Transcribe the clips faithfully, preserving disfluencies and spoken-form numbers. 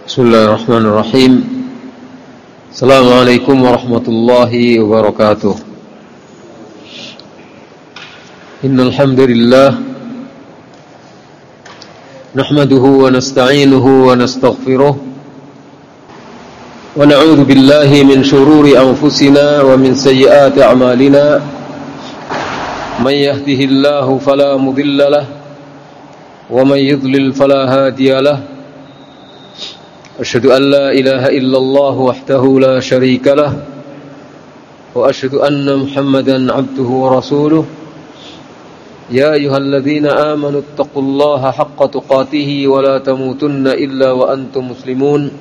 Bismillahirrahmanirrahim. Assalamualaikum warahmatullahi wabarakatuh. Innal hamdalillah nahmaduhu wa nasta'inuhu wa nastaghfiruh wa na'udzu billahi min shururi anfusina wa min sayyiati a'malina. May yahdihillahu fala mudilla lahu wa may yudlil fala hadiya lahu. Asyhadu an la ilaha illallah wahdahu la syarika lah wa asyhadu anna Muhammadan abduhu wa rasuluh. Ya ayyuhalladzina amanu taqullaha haqqa tuqatih wa la tamutunna illa wa antum muslimun.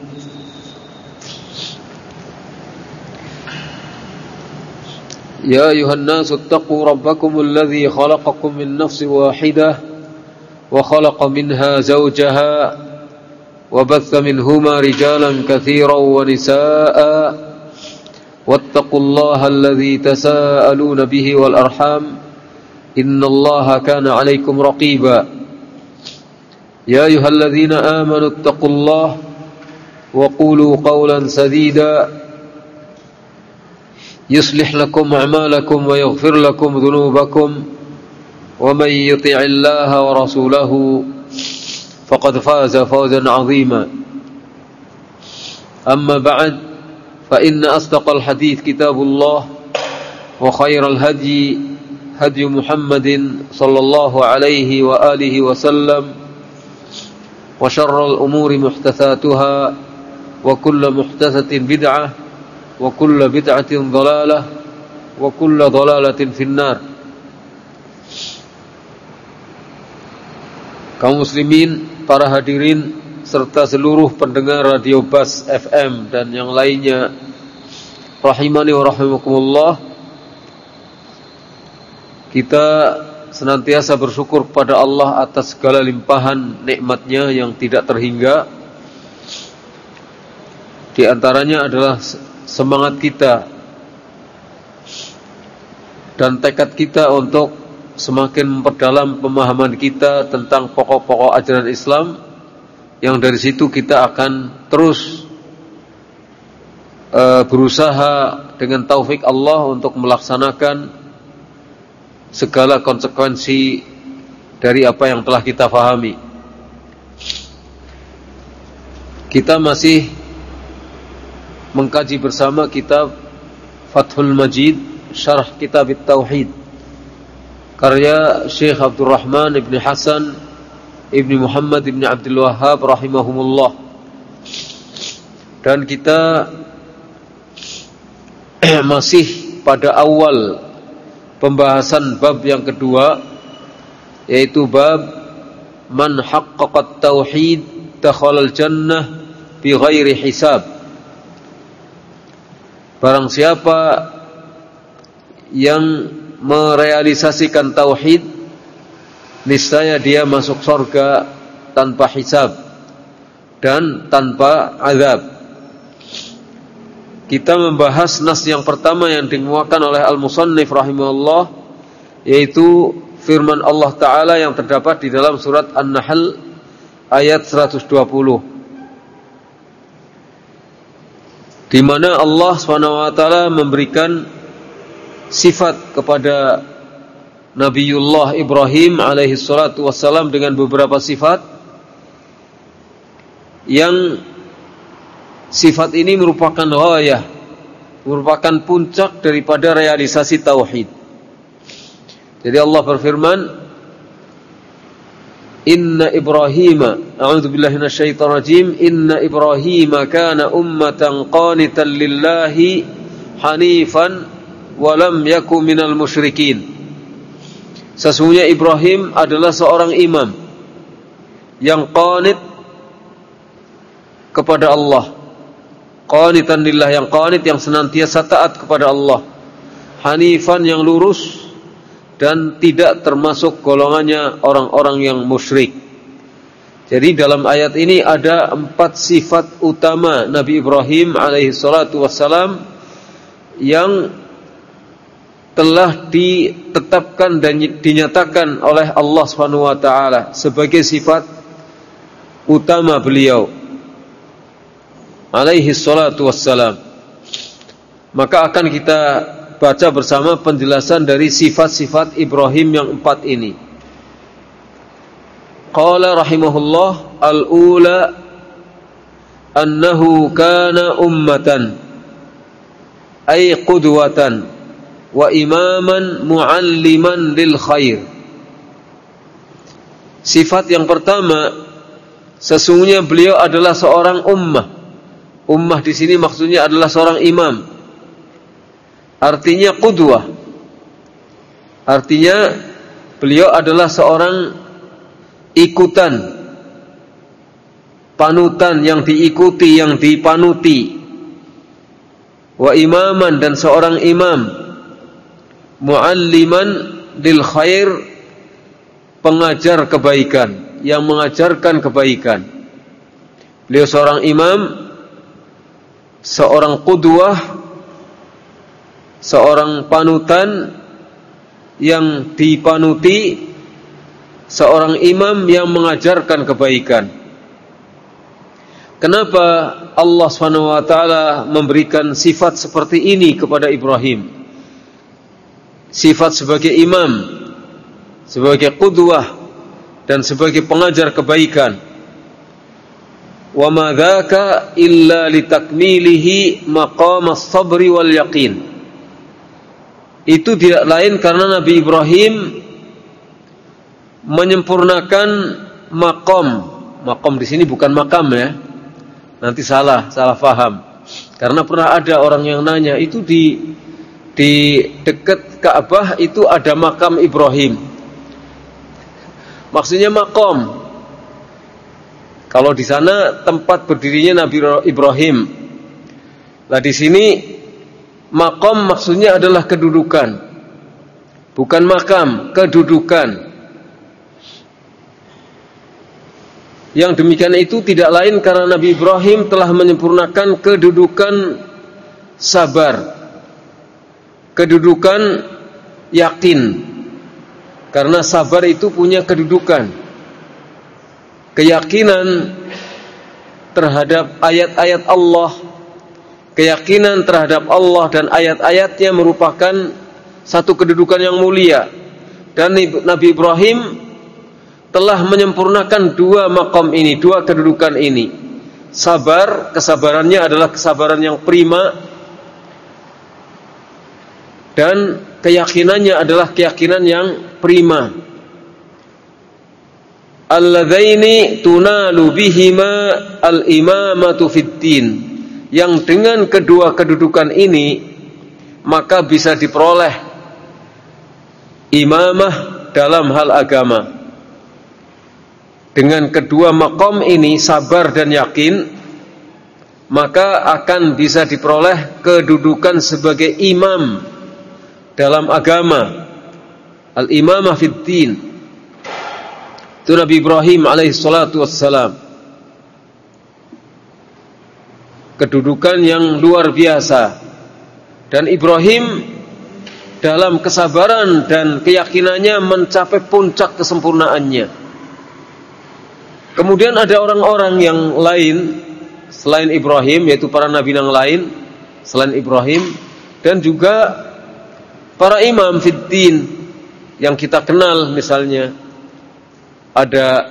Ya ayyuhan nasu taqu rabbakumul ladzi khalaqakum min nafsin wahidah wa khalaqa minha zawjaha وبث منهما رجالا كثيرا ونساء واتقوا الله الذي تساءلون به والأرحام إن الله كان عليكم رقيبا يا أيها الذين آمنوا اتقوا الله وقولوا قولا سديدا يصلح لكم أعمالكم ويغفر لكم ذنوبكم ومن يطع الله ورسوله فقد فاز فوزا عظيما. أما بعد فإن أصدق الحديث كتاب الله وخير الهدي هدي محمد صلى الله عليه وآله وسلم وشر الأمور محدثاتها وكل محدثة بدعة وكل بدعة ضلالة وكل ضلالة في النار. Kaum muslimin, para hadirin serta seluruh pendengar Radio Bas F M dan yang lainnya, rahimani wa rahimakumullah. Kita senantiasa bersyukur kepada Allah atas segala limpahan nikmat-Nya yang tidak terhingga. Di antaranya adalah semangat kita dan tekad kita untuk semakin memperdalam pemahaman kita tentang pokok-pokok ajaran Islam, yang dari situ kita akan terus uh, berusaha dengan taufik Allah untuk melaksanakan segala konsekuensi dari apa yang telah kita fahami. Kita masih mengkaji bersama kitab Fathul Majid, Syarah Kitab At-Tauhid, karya Syekh Abdul Rahman Ibn Hasan Ibn Muhammad Ibn Abdul Wahhab rahimahumullah. Dan kita masih pada awal pembahasan bab yang kedua, yaitu bab man haqqaqat tauhid dakhalal jannah bi ghairi hisab. Barang siapa yang merealisasikan tauhid, niscaya dia masuk surga tanpa hisab dan tanpa azab. Kita membahas nas yang pertama yang dimuatkan oleh al-musannif rahimahullah, yaitu firman Allah Ta'ala yang terdapat di dalam surat An-Nahl ayat seratus dua puluh, di mana Allah subhanahu wa taala memberikan sifat kepada Nabiullah Ibrahim alaihi salatu wassalam dengan beberapa sifat, yang sifat ini merupakan ghayah, merupakan puncak daripada realisasi tauhid. Jadi Allah berfirman, Inna Ibrahim, a'udzubillahi minasyaitonir rajim, Inna Ibrahim kana ummatan qanitan lillahi hanifan walam yaku minal musyrikin. Sesungguhnya Ibrahim adalah seorang imam yang qanit kepada Allah, qanitan lillah, yang qanit, yang senantiasa taat kepada Allah, hanifan, yang lurus, dan tidak termasuk golongannya orang-orang yang musyrik. Jadi dalam ayat ini ada empat sifat utama Nabi Ibrahim alaihi salatu wassalam yang telah ditetapkan dan dinyatakan oleh Allah Subhanahu wa taala sebagai sifat utama beliau. alaihi salatu wassalam. Maka akan kita baca bersama penjelasan dari sifat-sifat Ibrahim yang empat ini. Qala rahimahullah, al-ula annahu kana ummatan ay qudwatan wa imaman mualliman lil khair. Sifat yang pertama, sesungguhnya beliau adalah seorang ummah. Ummah di sini maksudnya adalah seorang imam. Artinya qudwah. Artinya beliau adalah seorang ikutan, panutan yang diikuti, yang dipanuti. Wa imaman, dan seorang imam, mualliman lil khair, pengajar kebaikan, yang mengajarkan kebaikan. Beliau seorang imam, seorang qudwah, seorang panutan yang dipanuti, seorang imam yang mengajarkan kebaikan. Kenapa Allah subhanahu wa taala memberikan sifat seperti ini kepada Ibrahim? Sifat sebagai imam, sebagai qudwah, dan sebagai pengajar kebaikan. Wa ma dzaka illa litakmilihi maqam as-sabri wal yaqin. Itu tidak lain karena Nabi Ibrahim menyempurnakan makom. Makom di sini bukan makam ya. Nanti salah, salah faham. Karena pernah ada orang yang nanya, itu di di dekat Ka'bah itu ada makam Ibrahim. Maksudnya makom. Kalau di sana tempat berdirinya Nabi Ibrahim. Nah di sini makom maksudnya adalah kedudukan. Bukan makam, kedudukan. Yang demikian itu tidak lain karena Nabi Ibrahim telah menyempurnakan kedudukan sabar, kedudukan yakin. Karena sabar itu punya kedudukan, keyakinan terhadap ayat-ayat Allah, keyakinan terhadap Allah dan ayat-ayatnya merupakan satu kedudukan yang mulia. Dan Nabi Ibrahim telah menyempurnakan dua maqam ini, dua kedudukan ini. Sabar, kesabarannya adalah kesabaran yang prima, dan keyakinannya adalah keyakinan yang prima. Alladzaini tunalu bihima al-imamatu fid din. Yang dengan kedua kedudukan ini maka bisa diperoleh imamah dalam hal agama. Dengan kedua maqam ini, sabar dan yakin, maka akan bisa diperoleh kedudukan sebagai imam dalam agama. Al-imamah fid din. Itu Nabi Ibrahim alaihi salatu wassalam. Kedudukan yang luar biasa. Dan Ibrahim dalam kesabaran dan keyakinannya mencapai puncak kesempurnaannya. Kemudian ada orang-orang yang lain selain Ibrahim, yaitu para nabi yang lain selain Ibrahim, dan juga para imam fid din yang kita kenal. Misalnya ada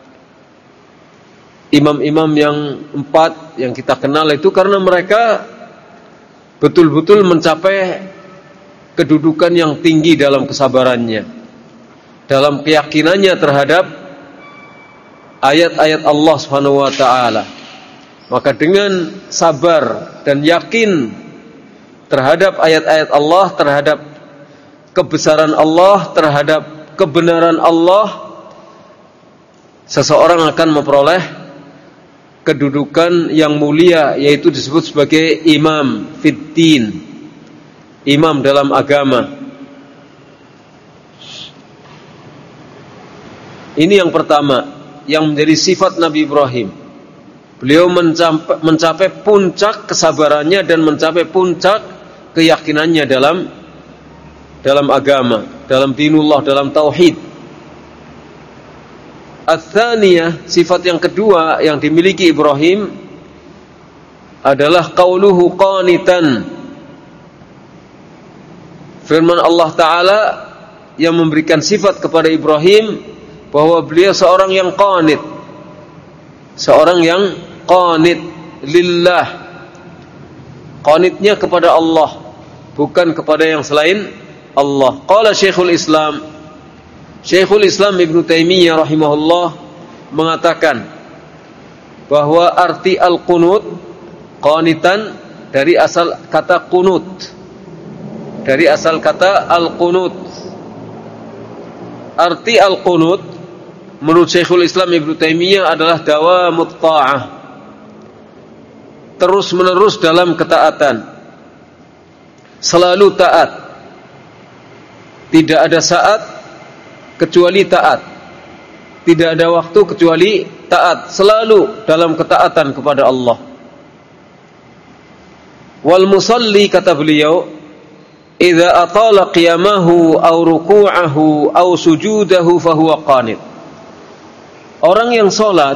imam-imam yang empat yang kita kenal, itu karena mereka betul-betul mencapai kedudukan yang tinggi dalam kesabarannya, dalam keyakinannya terhadap ayat-ayat Allah Subhanahu wa taala. Maka dengan sabar dan yakin terhadap ayat-ayat Allah, terhadap kebesaran Allah, terhadap kebenaran Allah, seseorang akan memperoleh kedudukan yang mulia, yaitu disebut sebagai imam fid din, imam dalam agama. Ini yang pertama yang menjadi sifat Nabi Ibrahim. Beliau mencapai, mencapai puncak kesabarannya dan mencapai puncak keyakinannya dalam dalam agama, dalam dinullah, dalam tauhid. Ats-tsaniyah, sifat yang kedua yang dimiliki Ibrahim, adalah qauluhu qanitan. Firman Allah Ta'ala yang memberikan sifat kepada Ibrahim bahwa beliau seorang yang qanit, seorang yang qanit lillah, qanitnya kepada Allah, bukan kepada yang selain Allah. Qala Syekhul Islam, Syekhul Islam Ibnu Taimiyah rahimahullah mengatakan bahwa arti al-qunut, qanitan, dari asal kata qunut, dari asal kata al-qunut. Arti al-qunut menurut Syekhul Islam Ibnu Taimiyah adalah dawamut ta'ah, terus menerus dalam ketaatan, selalu taat, tidak ada saat kecuali taat, tidak ada waktu kecuali taat, selalu dalam ketaatan kepada Allah. Wal musalli, kata beliau, idza atala qiyamahu aw ruku'ahu aw sujudahu fahuwa qanit. Orang yang salat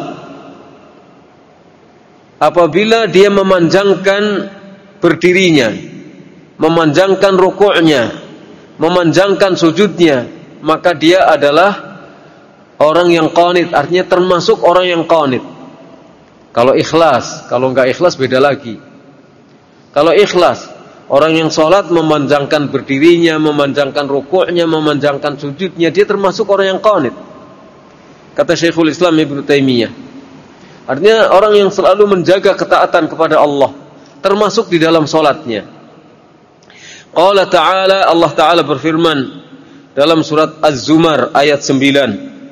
apabila dia memanjangkan berdirinya, memanjangkan rukuknya, memanjangkan sujudnya, maka dia adalah orang yang qanit, artinya termasuk orang yang qanit. Kalau ikhlas, kalau enggak ikhlas beda lagi. Kalau ikhlas, orang yang sholat memanjangkan berdirinya, memanjangkan rukuknya, memanjangkan sujudnya, dia termasuk orang yang qanit, kata Syekhul Islam Ibnu Taimiyah. Artinya orang yang selalu menjaga ketaatan kepada Allah, termasuk di dalam sholatnya. Qala ta'ala, Allah Ta'ala berfirman dalam surat Az-Zumar ayat sembilan,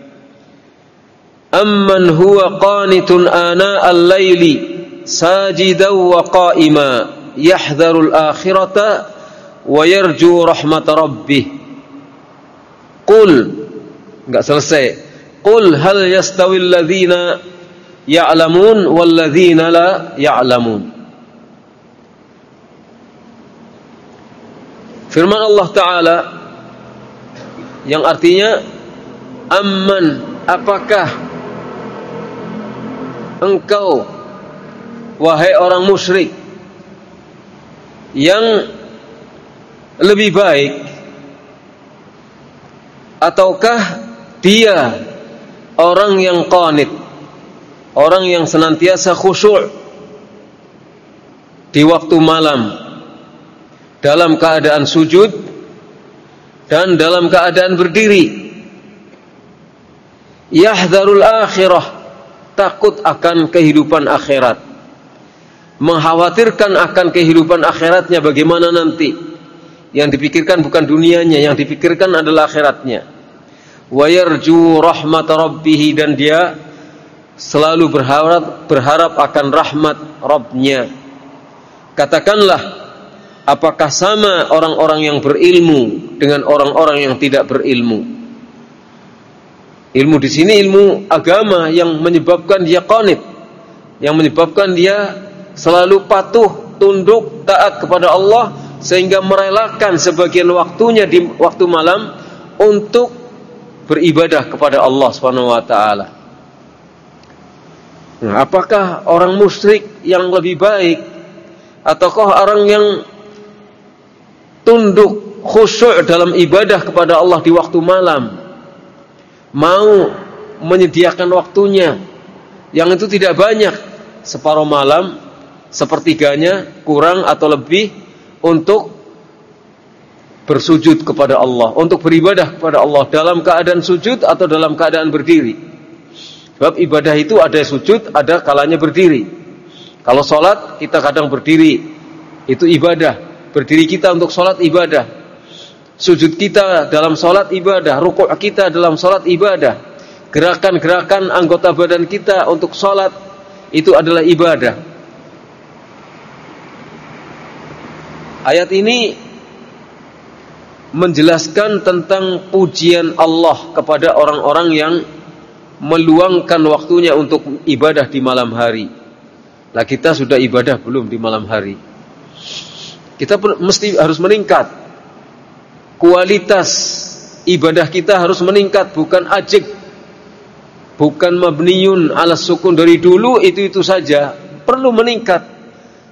amman huwa qanitun ana al-laili sajidan wa qa'ima yahdharul akhirata wa yarju rahmat rabbih. Qul, enggak selesai. Qul hal yastawil ladzina ya'lamun wal ladzina la ya'lamun. Firman Allah Ta'ala yang artinya amman, apakah engkau wahai orang musyrik yang lebih baik, ataukah dia orang yang qanit, orang yang senantiasa khusyuk di waktu malam, dalam keadaan sujud dan dalam keadaan berdiri, yahdharul akhirah, takut akan kehidupan akhirat, mengkhawatirkan akan kehidupan akhiratnya bagaimana nanti. Yang dipikirkan bukan dunianya, yang dipikirkan adalah akhiratnya. Wa yarju rahmat rabbih, dan dia selalu berharap berharap akan rahmat Rabbnya. Katakanlah, apakah sama orang-orang yang berilmu dengan orang-orang yang tidak berilmu? Ilmu di sini ilmu agama yang menyebabkan dia qanit, yang menyebabkan dia selalu patuh, tunduk, taat kepada Allah, sehingga merelakan sebagian waktunya di waktu malam untuk beribadah kepada Allah Subhanahu wa taala. Nah, apakah orang musyrik yang lebih baik, ataukah orang yang tunduk, khusyuk dalam ibadah kepada Allah di waktu malam, mau menyediakan waktunya yang itu tidak banyak, separuh malam, sepertiganya, kurang atau lebih, untuk bersujud kepada Allah, untuk beribadah kepada Allah dalam keadaan sujud atau dalam keadaan berdiri. Sebab ibadah itu ada sujud, ada kalanya berdiri. Kalau sholat kita kadang berdiri, itu ibadah. Berdiri kita untuk sholat ibadah, sujud kita dalam sholat ibadah, rukuk kita dalam sholat ibadah, gerakan-gerakan anggota badan kita untuk sholat itu adalah ibadah. Ayat ini menjelaskan tentang pujian Allah kepada orang-orang yang meluangkan waktunya untuk ibadah di malam hari. Lah kita sudah ibadah belum di malam hari? Kita mesti harus meningkat. Kualitas ibadah kita harus meningkat, bukan ajik, bukan mabniyun ala sukun dari dulu itu-itu saja. Perlu meningkat.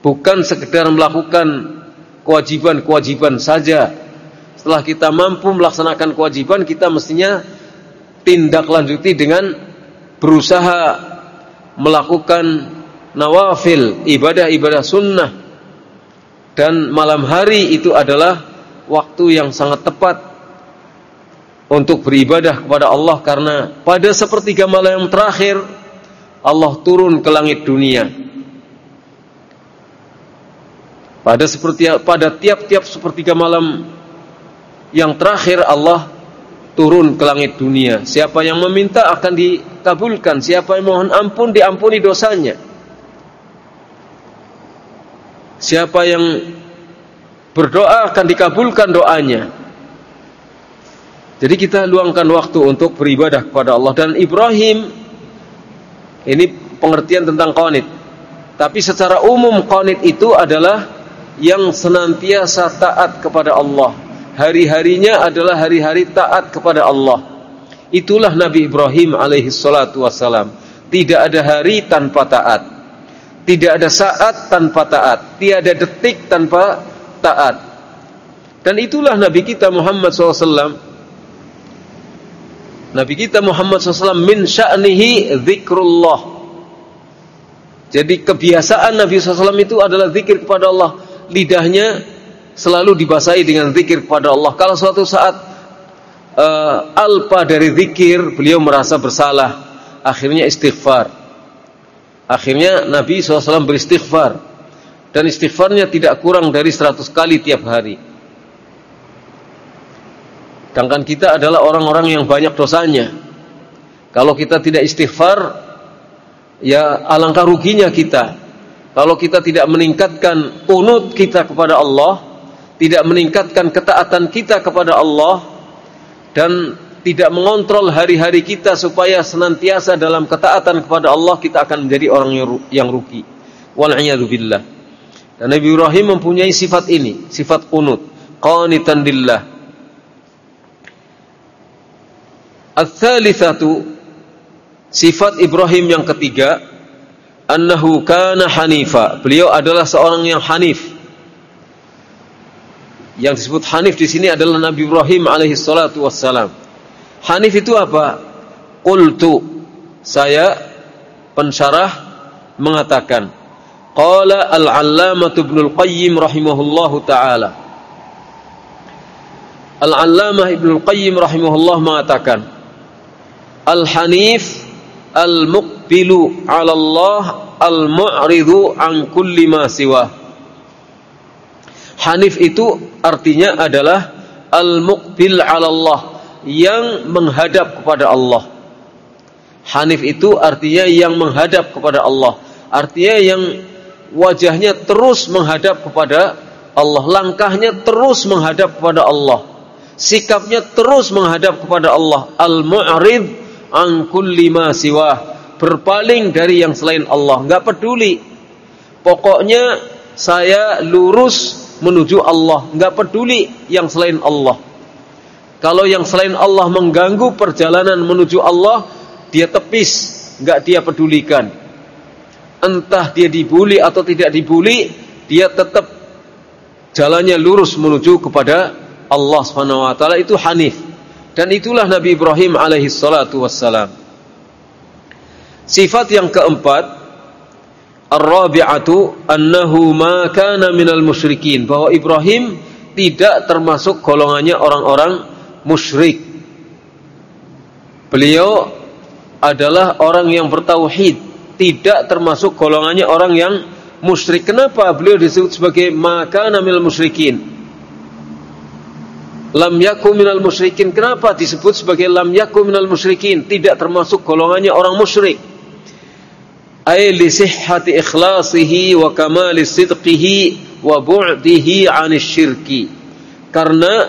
Bukan sekedar melakukan kewajiban-kewajiban saja. Setelah kita mampu melaksanakan kewajiban, kita mestinya tindak lanjuti dengan berusaha melakukan nawafil, ibadah-ibadah sunnah. Dan malam hari itu adalah waktu yang sangat tepat untuk beribadah kepada Allah, karena pada sepertiga malam yang terakhir Allah turun ke langit dunia. Pada seperti pada tiap-tiap sepertiga malam yang terakhir Allah turun ke langit dunia. Siapa yang meminta akan dikabulkan, siapa yang mohon ampun diampuni dosanya. Siapa yang berdoa akan dikabulkan doanya. Jadi kita luangkan waktu untuk beribadah kepada Allah. Dan Ibrahim, ini pengertian tentang qanit. Tapi secara umum qanit itu adalah yang senantiasa taat kepada Allah. Hari-harinya adalah hari-hari taat kepada Allah. Itulah Nabi Ibrahim alaihi salatu wassalam. Tidak ada hari tanpa taat, tidak ada saat tanpa taat, tiada detik tanpa taat. Dan itulah Nabi kita Muhammad shallallahu alaihi wasallam. Nabi kita Muhammad shallallahu alaihi wasallam min sya'nihi zikrullah. Jadi kebiasaan Nabi shallallahu alaihi wasallam itu adalah zikir kepada Allah. Lidahnya selalu dibasahi dengan zikir kepada Allah. Kalau suatu saat uh, alpa dari zikir, beliau merasa bersalah, akhirnya istighfar. Akhirnya Nabi shallallahu alaihi wasallam beristighfar, dan istighfarnya tidak kurang dari seratus kali tiap hari. Sedangkan kita adalah orang-orang yang banyak dosanya. Kalau kita tidak istighfar, ya alangkah ruginya kita. Kalau kita tidak meningkatkan qunut kita kepada Allah, tidak meningkatkan ketaatan kita kepada Allah, dan tidak mengontrol hari-hari kita supaya senantiasa dalam ketaatan kepada Allah, kita akan menjadi orang yang rugi. Wal'iyadu billah. Dan Nabi Ibrahim mempunyai sifat ini, sifat qunut, qanitan lillah. Ats-tsalitsatu, sifat Ibrahim yang ketiga, annahu kana hanifa. Beliau adalah seorang yang hanif. Yang disebut hanif di sini adalah Nabi Ibrahim alaihi salatu wassalam. Hanif itu apa? Qultu, saya pensyarah mengatakan, qala al-allamah Ibnul Qayyim rahimahullahu taala. Al-allamah Ibnul Qayyim rahimahullah mengatakan, al-hanif al-muqbilu 'ala Allah al-mu'ridu an kulli ma siwa. Hanif itu artinya adalah al-muqbil 'ala Allah, yang menghadap kepada Allah. Hanif itu artinya yang menghadap kepada Allah, artinya yang wajahnya terus menghadap kepada Allah, langkahnya terus menghadap kepada Allah, sikapnya terus menghadap kepada Allah. Al-mu'rid an kulli ma siwah, berpaling dari yang selain Allah, enggak peduli. Pokoknya saya lurus menuju Allah, enggak peduli yang selain Allah. Kalau yang selain Allah mengganggu perjalanan menuju Allah, dia tepis, enggak dia pedulikan. Entah dia dibuli atau tidak dibuli, dia tetap jalannya lurus menuju kepada Allah Subhanahu wa taala. Itu hanif. Dan itulah Nabi Ibrahim alaihi salatu wassalam. Sifat yang keempat, ar-rabi'atu annahu ma kana minal musyrikin, bahwa Ibrahim tidak termasuk golongannya orang-orang musyrik. Beliau adalah orang yang bertauhid, tidak termasuk golongannya orang yang musyrik. Kenapa beliau disebut sebagai ma kana minal musyrikin? Lam yakum minal musyrikin. Kenapa disebut sebagai lam yakum minal musyrikin? Tidak termasuk golongannya orang musyrik. Ay li sihhati ikhlasihi wa kamali sidqihi wa bu'dihi 'anis syirki. Karena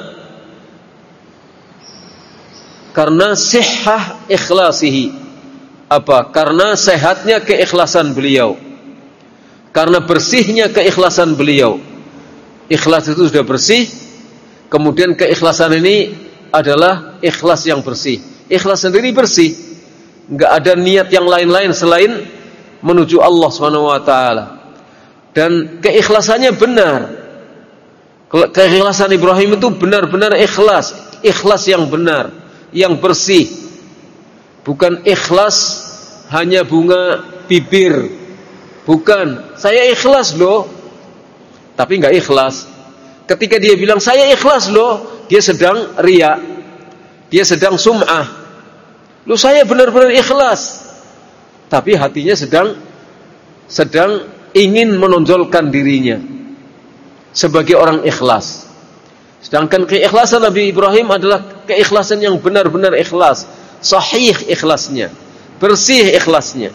karena sihhah ikhlasihi. Apa? Karena sehatnya keikhlasan beliau. Karena bersihnya keikhlasan beliau. Ikhlas itu sudah bersih. Kemudian keikhlasan ini adalah ikhlas yang bersih. Ikhlas sendiri bersih, enggak ada niat yang lain-lain selain menuju Allah Subhanahu wa taala. dan keikhlasannya benar. Keikhlasan Ibrahim itu benar-benar ikhlas, ikhlas yang benar, yang bersih. Bukan ikhlas hanya bunga bibir. Bukan, saya ikhlas loh, tapi enggak ikhlas. Ketika dia bilang saya ikhlas loh, dia sedang riya, dia sedang sum'ah. Loh, saya benar-benar ikhlas, tapi hatinya sedang sedang ingin menonjolkan dirinya sebagai orang ikhlas. Sedangkan keikhlasan Nabi Ibrahim adalah keikhlasan yang benar-benar ikhlas, sahih ikhlasnya, bersih ikhlasnya.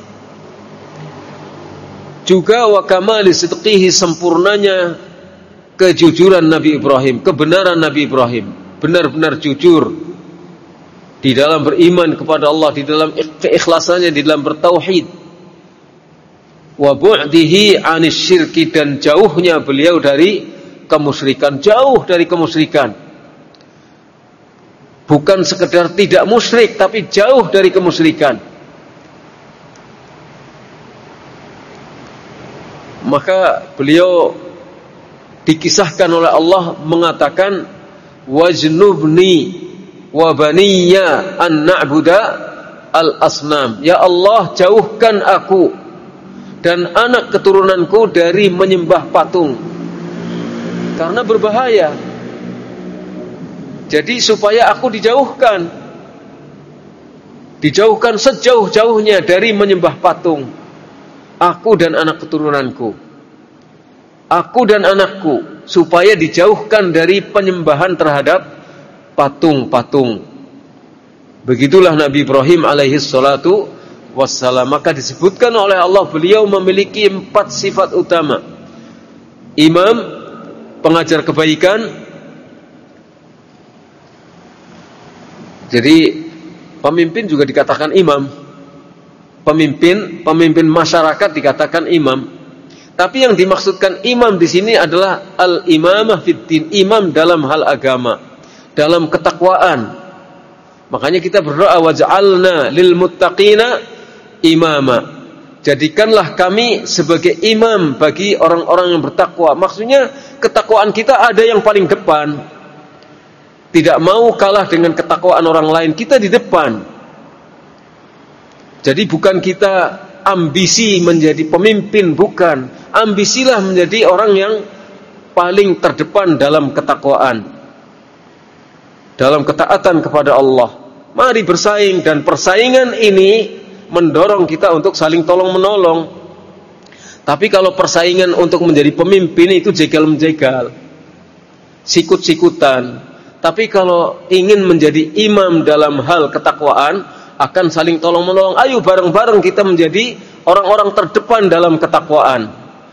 Juga wa kamali sidqihi, sempurnanya kejujuran Nabi Ibrahim, kebenaran Nabi Ibrahim, benar-benar jujur di dalam beriman kepada Allah, di dalam keikhlasannya, di dalam bertauhid. Wa bu'dihi 'anis syirki, dan jauhnya beliau dari kemusyrikan, jauh dari kemusyrikan. Bukan sekedar tidak musyrik, tapi jauh dari kemusyrikan. Maka beliau dikisahkan oleh Allah mengatakan, wajnubni wa baniya an na'buda al-asnam. Ya Allah, jauhkan aku dan anak keturunanku dari menyembah patung, karena berbahaya. Jadi supaya aku dijauhkan, dijauhkan sejauh-jauhnya dari menyembah patung, aku dan anak keturunanku, aku dan anakku, supaya dijauhkan dari penyembahan terhadap patung-patung. Begitulah Nabi Ibrahim alaihi salatu wassalam. Maka disebutkan oleh Allah, beliau memiliki empat sifat utama. Imam, pengajar kebaikan. Jadi pemimpin juga dikatakan imam. Pemimpin, pemimpin masyarakat dikatakan imam. Tapi yang dimaksudkan imam di sini adalah al-imamah fiddin, imam dalam hal agama, dalam ketakwaan. Makanya kita berdoa, waj'alna lil muttaqina imama. Jadikanlah kami sebagai imam bagi orang-orang yang bertakwa. Maksudnya ketakwaan kita ada yang paling depan. Tidak mau kalah dengan ketakwaan orang lain, kita di depan. Jadi bukan kita ambisi menjadi pemimpin, bukan. Ambisilah menjadi orang yang paling terdepan dalam ketakwaan, dalam ketaatan kepada Allah. Mari bersaing, dan persaingan ini mendorong kita untuk saling tolong-menolong. Tapi kalau persaingan untuk menjadi pemimpin itu jegal-menjegal, sikut-sikutan. Tapi kalau ingin menjadi imam dalam hal ketakwaan, akan saling tolong-menolong. Ayo bareng-bareng kita menjadi orang-orang terdepan dalam ketakwaan,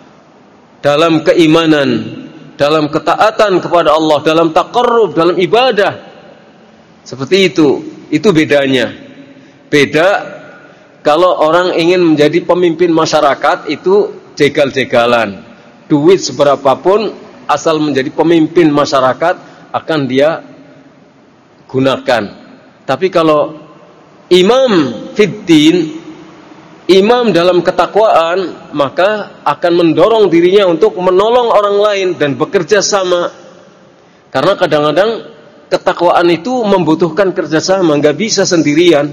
dalam keimanan, dalam ketaatan kepada Allah, dalam taqarrub, dalam ibadah. Seperti itu. Itu bedanya. Beda kalau orang ingin menjadi pemimpin masyarakat, itu jegal-jegalan. Duit seberapapun, asal menjadi pemimpin masyarakat akan dia gunakan. Tapi kalau imam fiddin, imam dalam ketakwaan, maka akan mendorong dirinya untuk menolong orang lain dan bekerja sama. Karena kadang-kadang ketakwaan itu membutuhkan kerjasama, nggak bisa sendirian.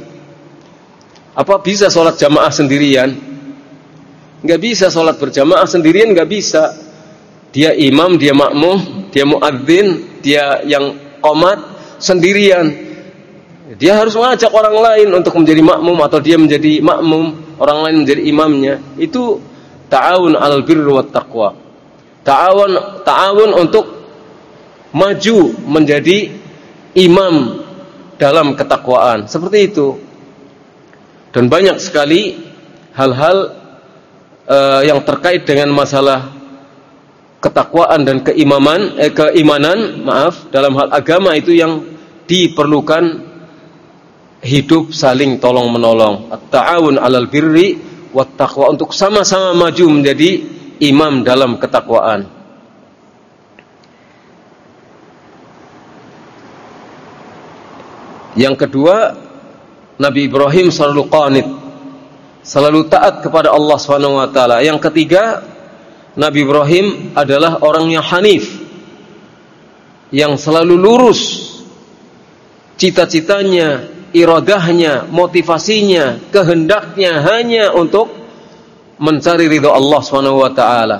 Apa bisa sholat jamaah sendirian? Nggak bisa sholat berjamaah sendirian, nggak bisa. Dia imam, dia makmum, dia muadzin, dia yang qomat sendirian. Dia harus mengajak orang lain untuk menjadi makmum, atau dia menjadi makmum, orang lain menjadi imamnya. Itu ta'awun 'alal birri wat taqwa. Ta'awun ta'awun untuk maju menjadi imam dalam ketakwaan. Seperti itu. Dan banyak sekali hal-hal uh, yang terkait dengan masalah ketakwaan dan keimaman, eh, keimanan, maaf, dalam hal agama itu yang diperlukan hidup saling tolong-menolong. At-ta'awun 'alal birri wat taqwa, untuk sama-sama maju menjadi imam dalam ketakwaan. Yang kedua, Nabi Ibrahim selalu qanit, selalu taat kepada Allah Subhanahu wa taala. Yang ketiga, Nabi Ibrahim adalah orang yang hanif, yang selalu lurus cita-citanya, iradahnya, motivasinya, kehendaknya hanya untuk mencari ridha Allah Subhanahu wa taala.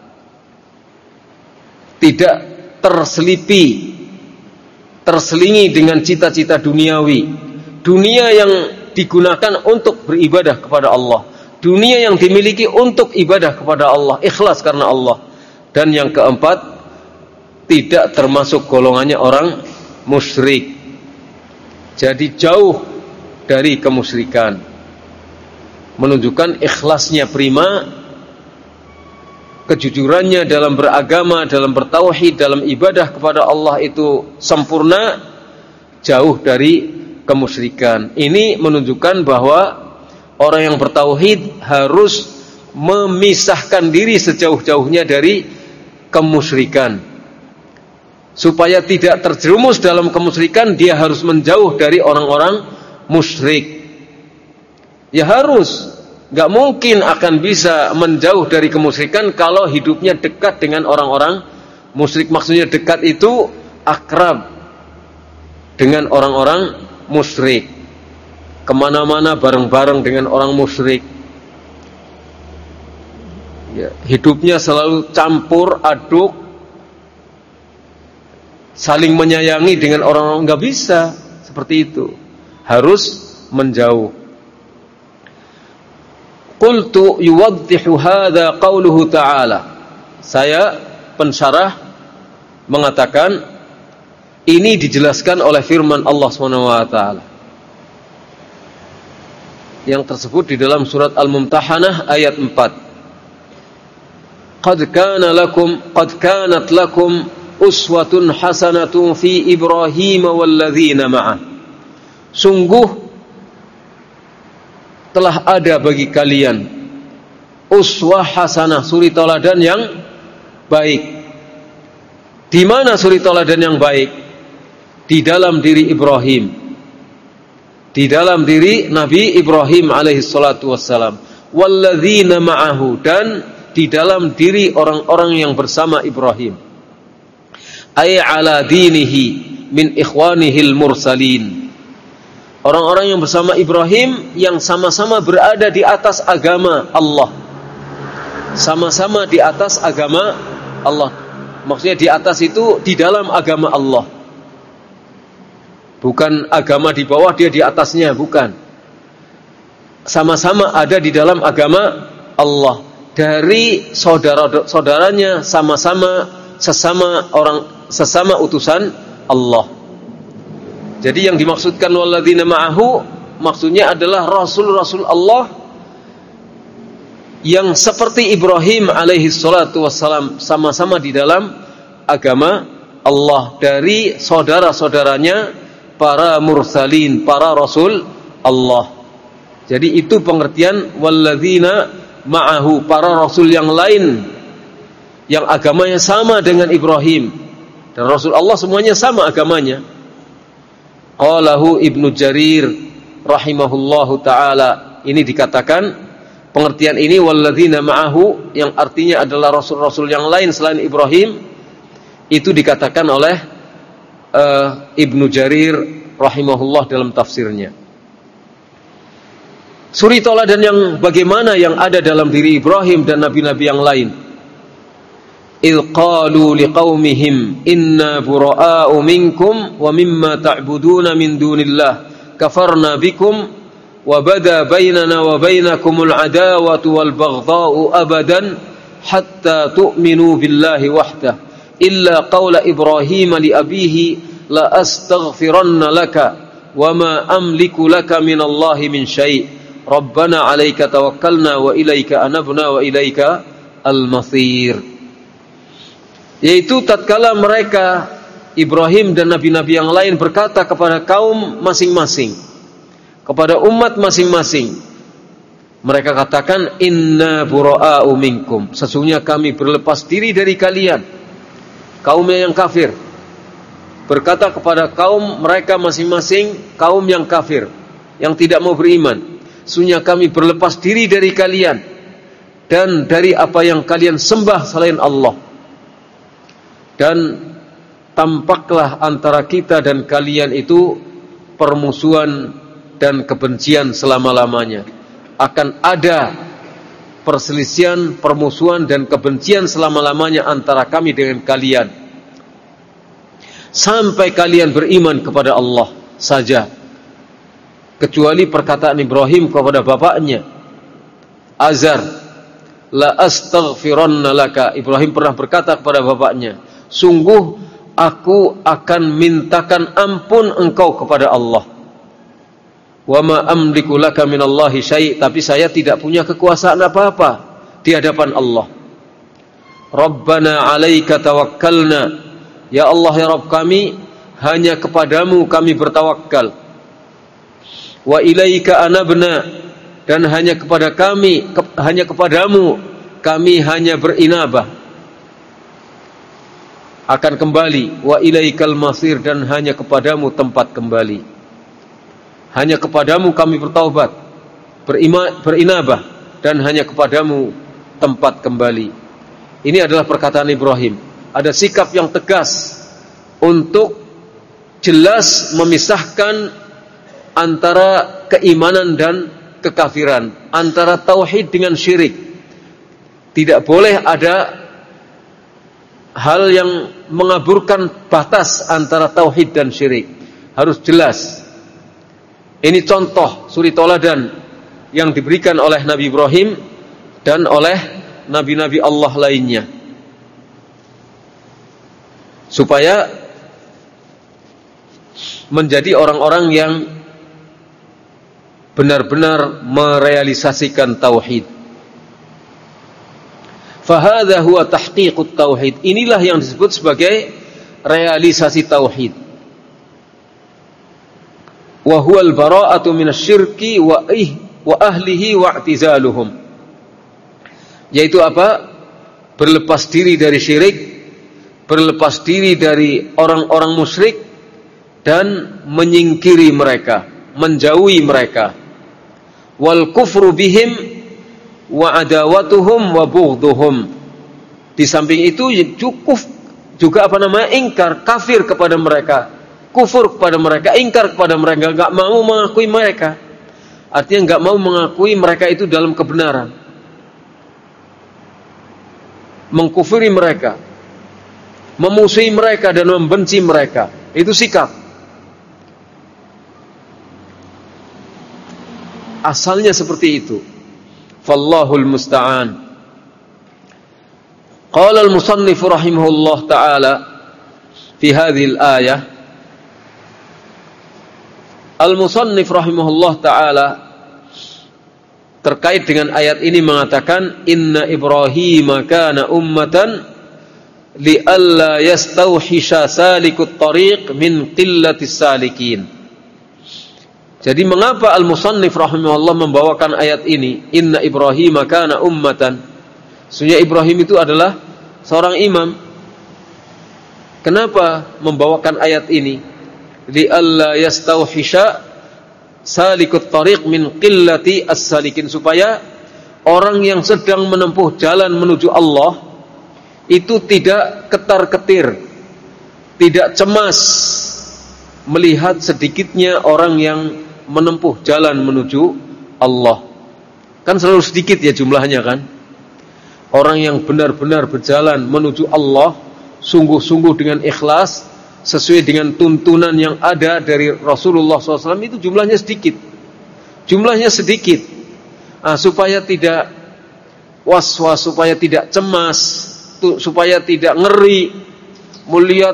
Tidak terselipi, terselingi dengan cita-cita duniawi. Dunia yang digunakan untuk beribadah kepada Allah, dunia yang dimiliki untuk ibadah kepada Allah, ikhlas karena Allah. Dan yang keempat, tidak termasuk golongannya orang musyrik. Jadi jauh dari kemusyrikan, menunjukkan ikhlasnya prima, kejujurannya dalam beragama, dalam bertauhid, dalam ibadah kepada Allah itu sempurna, jauh dari kemusyrikan. Ini menunjukkan bahwa orang yang bertauhid harus memisahkan diri sejauh-jauhnya dari kemusyrikan. Supaya tidak terjerumus dalam kemusyrikan, dia harus menjauh dari orang-orang musyrik. Ya harus, gak mungkin akan bisa menjauh dari kemusyrikan kalau hidupnya dekat dengan orang-orang musyrik. Maksudnya dekat itu akrab dengan orang-orang musyrik, kemana-mana bareng-bareng dengan orang musyrik. Ya, hidupnya selalu campur aduk, saling menyayangi dengan orang-orang, nggak bisa seperti itu, harus menjauh. Qultu yuwaddihu hadza qauluhu ta'ala. Saya pensyarah mengatakan ini dijelaskan oleh firman Allah Subhanahu wa taala yang tersebut di dalam surat Al-Mumtahanah ayat empat. Qad kana lakum qad kanat lakum uswatun hasanatun fi Ibrahim walladzina ma'ah. Sungguh telah ada bagi kalian uswah hasanah, suri teladan yang baik. Di mana suri teladan yang baik? Di dalam diri Ibrahim, di dalam diri Nabi Ibrahim alaihi salatu wassalam, walladzina ma'ahu, dan di dalam diri orang-orang yang bersama Ibrahim. Ay ala dinihi min ikhwanihil mursalin. Orang-orang yang bersama Ibrahim yang sama-sama berada di atas agama Allah. Sama-sama di atas agama Allah. Maksudnya di atas itu di dalam agama Allah. Bukan agama di bawah dia di atasnya, bukan. Sama-sama ada di dalam agama Allah. Dari saudara-saudaranya sama-sama sesama orang sesama utusan Allah. Jadi yang dimaksudkan walladzina ma'ahu maksudnya adalah rasul-rasul Allah yang seperti Ibrahim alaihi salatu wassalam sama-sama di dalam agama Allah, dari saudara-saudaranya para mursalin, para rasul Allah. Jadi itu pengertian walladzina ma'ahu, para rasul yang lain yang agamanya sama dengan Ibrahim dan rasul Allah semuanya sama agamanya. Qalahu Ibnu Jarir rahimahullahu taala. Ini dikatakan pengertian ini walladzina ma'ahu yang artinya adalah rasul-rasul yang lain selain Ibrahim, itu dikatakan oleh uh, Ibnu Jarir rahimahullah dalam tafsirnya. Suri teladan yang bagaimana yang ada dalam diri Ibrahim dan nabi-nabi yang lain. إذ قالوا لقومهم إنا براء منكم ومما تعبدون من دون الله كفرنا بكم وبدا بيننا وبينكم العداوة والبغضاء أبدا حتى تؤمنوا بالله وحده إلا قول إبراهيم لأبيه لأستغفرن لك وما أملك لك من الله من شيء ربنا عليك توكلنا وإليك أنبنا وإليك المصير. Yaitu tatkala mereka Ibrahim dan nabi-nabi yang lain berkata kepada kaum masing-masing, kepada umat masing-masing, mereka katakan inna bura'a'u minkum, sesungguhnya kami berlepas diri dari kalian. Kaumnya yang kafir berkata kepada kaum mereka masing-masing, kaum yang kafir yang tidak mau beriman, sesungguhnya kami berlepas diri dari kalian. dan dari apa yang kalian sembah selain Allah. Dan tampaklah antara kita dan kalian itu permusuhan dan kebencian selama-lamanya. Akan ada perselisihan, permusuhan dan kebencian selama-lamanya antara kami dengan kalian, sampai kalian beriman kepada Allah saja. Kecuali perkataan Ibrahim kepada bapaknya Azar, la astaghfiranna laka. Ibrahim pernah berkata kepada bapaknya, sungguh aku akan mintakan ampun engkau kepada Allah. Wa ma amliku laka minallahi syai', tapi saya tidak punya kekuasaan apa-apa di hadapan Allah. Rabbana 'alaika tawakkalna, ya Allah ya Rabb kami, hanya kepadamu kami bertawakal. Wa ilaika anabna, dan hanya kepada kami ke, hanya kepadamu kami hanya berinabah, akan kembali. Wa ilaikal masir, dan hanya kepadamu tempat kembali. Hanya kepadamu kami bertaubat, berima, berinabah, dan hanya kepadamu tempat kembali. Ini adalah perkataan Ibrahim. Ada sikap yang tegas untuk jelas memisahkan antara keimanan dan kekafiran, antara tauhid dengan syirik. Tidak boleh ada hal yang mengaburkan batas antara tauhid dan syirik. Harus jelas. Ini contoh suri toladan yang diberikan oleh Nabi Ibrahim dan oleh nabi-nabi Allah lainnya, supaya menjadi orang-orang yang benar-benar merealisasikan tauhid. Fahadha huwa tahqiqut tauhid. Inilah yang disebut sebagai realisasi tauhid. Wa huwal bara'atu minasyirki wa ih wa ahlihi wa i'tizaluhum. Yaitu apa? Berlepas diri dari syirik, berlepas diri dari orang-orang musyrik, dan menyingkiri mereka, menjauhi mereka. Wal kufru bihim wa adawatuhum wa bughduhum. Di samping itu cukup juga apa namanya, ingkar, kafir kepada mereka, kufur kepada mereka, ingkar kepada mereka, enggak mau mengakui mereka. Artinya enggak mau mengakui mereka itu dalam kebenaran, mengkufuri mereka, memusuhi mereka dan membenci mereka. Itu sikap. Asalnya seperti itu. Fallahul musta'an. Qala al-musannif rahimahullah ta'ala fi hadhihi al-ayah. Al-musannif rahimahullah ta'ala terkait dengan ayat ini mengatakan, inna Ibrahim kana ummatan li alla yastawhisha salikut tariq min qillatis salikin. Jadi mengapa al-musannif rahimahullah membawakan ayat ini, inna Ibrahim kana ummatan? Sesungguhnya Ibrahim itu adalah seorang imam. Kenapa membawakan ayat ini? Li alla yastawhisha salikut tariq min qillati as-salikin, supaya orang yang sedang menempuh jalan menuju Allah itu tidak ketar-ketir, tidak cemas melihat sedikitnya orang yang menempuh jalan menuju Allah. Kan selalu sedikit ya jumlahnya kan. Orang yang benar-benar berjalan menuju Allah sungguh-sungguh dengan ikhlas, sesuai dengan tuntunan yang ada dari Rasulullah shallallahu alaihi wasallam, itu jumlahnya sedikit. Jumlahnya sedikit. Nah, supaya tidak was-was, supaya tidak cemas, supaya tidak ngeri melihat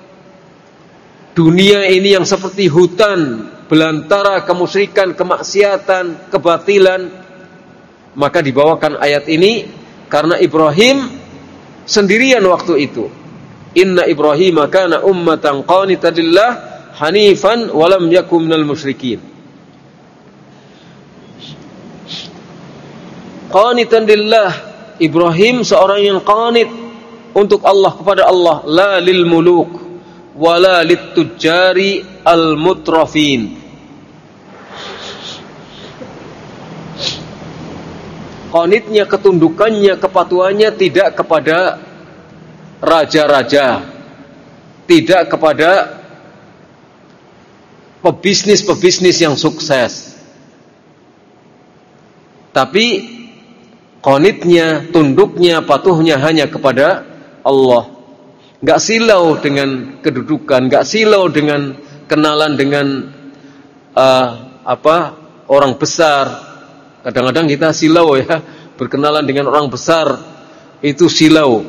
dunia ini yang seperti hutan belantara kemusyrikan, kemaksiatan, kebatilan, maka dibawakan ayat ini karena Ibrahim sendirian waktu itu. Inna Ibrahim kana ummatan qanitan lillah hanifan wa lam yakun minal musyrikin. Qanitan lillah, Ibrahim seorang yang qanit untuk Allah, kepada Allah, la lil muluk wala lit tujari al mutrafin. qanitnya, ketundukannya, kepatuhannya tidak kepada raja-raja, tidak kepada pebisnis-pebisnis yang sukses, tapi qanitnya, tunduknya, patuhnya hanya kepada Allah. Gak silau dengan kedudukan, gak silau dengan kenalan dengan uh, apa orang besar. Kadang-kadang kita silau ya, berkenalan dengan orang besar itu silau.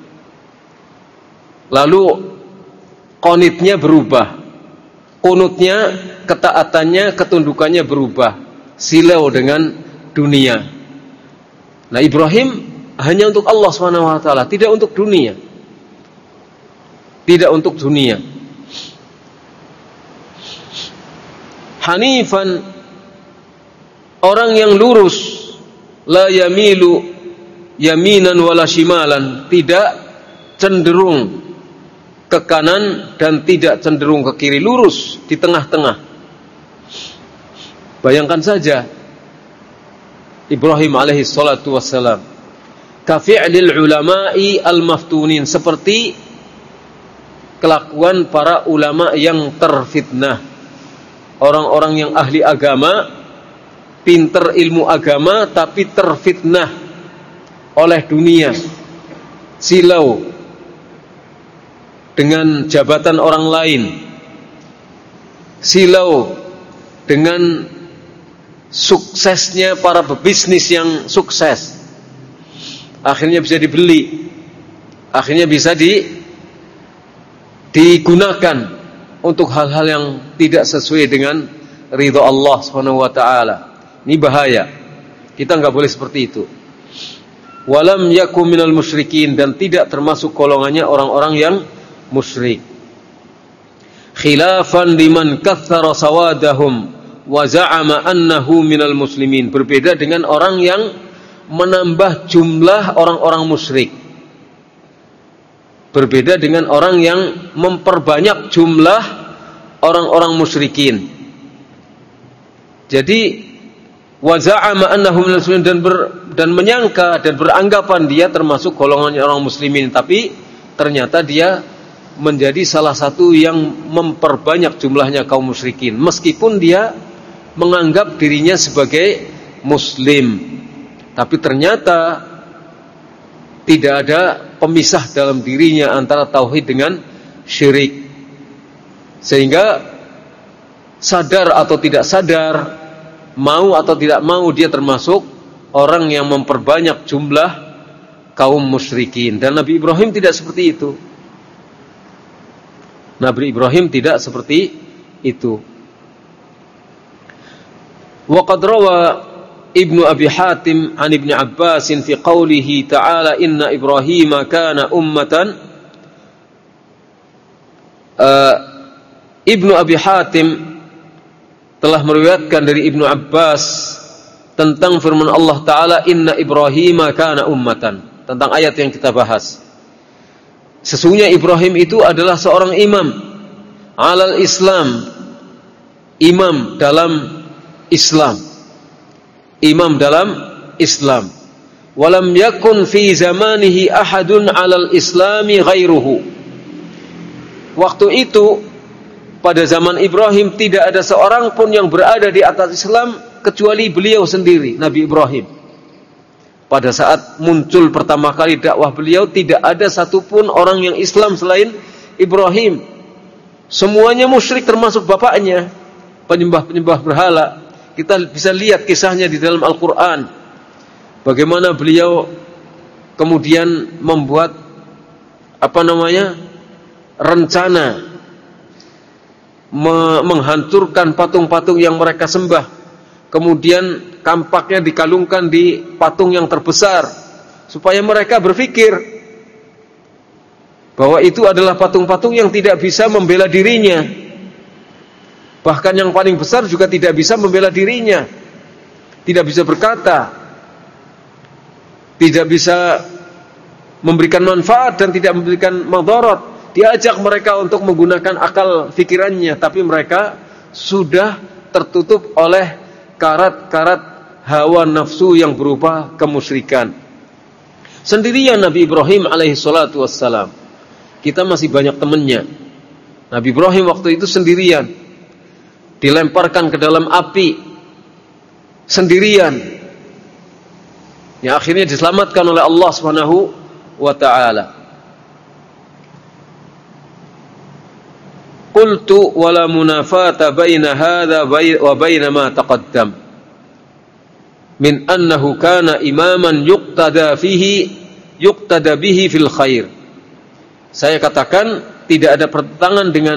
Lalu qanitnya berubah, kunutnya, ketaatannya, ketundukannya berubah, silau dengan dunia. Nah, Ibrahim hanya untuk Allah subhanahu wa taala, tidak untuk dunia. Tidak untuk dunia. Hanifan, orang yang lurus, la yamilu yaminan wala shimalan, tidak cenderung ke kanan dan tidak cenderung ke kiri, lurus di tengah-tengah. Bayangkan saja Ibrahim alaihi salatu wassalam, ka fi'lil ulama'i al-maftunin, seperti kelakuan para ulama yang terfitnah, orang-orang yang ahli agama, pinter ilmu agama, tapi terfitnah oleh dunia, silau dengan jabatan orang lain, silau dengan suksesnya para pebisnis yang sukses, akhirnya bisa dibeli, akhirnya bisa di digunakan untuk hal-hal yang tidak sesuai dengan ridha Allah subhanahu wa ta'ala. Ini bahaya. Kita enggak boleh seperti itu. Walam yakum minal musyrikin, dan tidak termasuk golongannya orang-orang yang musyrik. Khilafan liman kathara sawadahum wa za'ama annahu minal muslimin. Berbeda dengan orang yang menambah jumlah orang-orang musyrik. Berbeda dengan orang yang memperbanyak jumlah orang-orang musyrikin. Jadi wa za'ama annahu minal muslimin, dan ber, dan menyangka dan beranggapan dia termasuk golongan orang muslimin, tapi ternyata dia menjadi salah satu yang memperbanyak jumlahnya kaum musyrikin, meskipun dia menganggap dirinya sebagai muslim, tapi ternyata tidak ada pemisah dalam dirinya antara tauhid dengan syirik. Sehingga sadar atau tidak sadar, mau atau tidak mau, dia termasuk orang yang memperbanyak jumlah kaum musyrikin. Dan Nabi Ibrahim tidak seperti itu. Nabi Ibrahim tidak seperti itu. Wa qad rawa Ibnu Abi Hatim an Ibnu Abbas fi qawlihi ta'ala inna Ibrahim kana ummatan. uh, Ibnu Abi Hatim telah meriwayatkan dari Ibnu Abbas tentang firman Allah Ta'ala inna Ibrahim kana ummatan, tentang ayat yang kita bahas. Sesungguhnya Ibrahim itu adalah seorang imam alal Islam, imam dalam Islam, imam dalam Islam. Walam yakun fi zamanihi ahadun alal islami ghairuhu. Waktu itu, pada zaman Ibrahim, tidak ada seorang pun yang berada di atas Islam kecuali beliau sendiri, Nabi Ibrahim. Pada saat muncul pertama kali dakwah beliau, tidak ada satupun orang yang Islam selain Ibrahim. Semuanya musyrik, termasuk bapaknya, penyembah-penyembah berhala. Kita bisa lihat kisahnya di dalam Al-Quran, bagaimana beliau kemudian membuat apa namanya rencana me- menghancurkan patung-patung yang mereka sembah, kemudian kampaknya dikalungkan di patung yang terbesar, supaya mereka berpikir bahwa itu adalah patung-patung yang tidak bisa membela dirinya. Bahkan yang paling besar juga tidak bisa membela dirinya, tidak bisa berkata, tidak bisa memberikan manfaat dan tidak memberikan madarat. Diajak mereka untuk menggunakan akal fikirannya, tapi mereka sudah tertutup oleh karat-karat hawa nafsu yang berupa kemusyrikan. Sendirian Nabi Ibrahim alaihi salatu wassalam. Kita masih banyak temannya. Nabi Ibrahim waktu itu sendirian, dilemparkan ke dalam api sendirian, yang akhirnya diselamatkan oleh Allah Subhanahu wa ta'ala. Qultu wala munafata baina hadha wa baina ma taqaddam min annahu kana imaman yuqtada fihi yuqtada bihi fil khair. Saya katakan tidak ada pertentangan dengan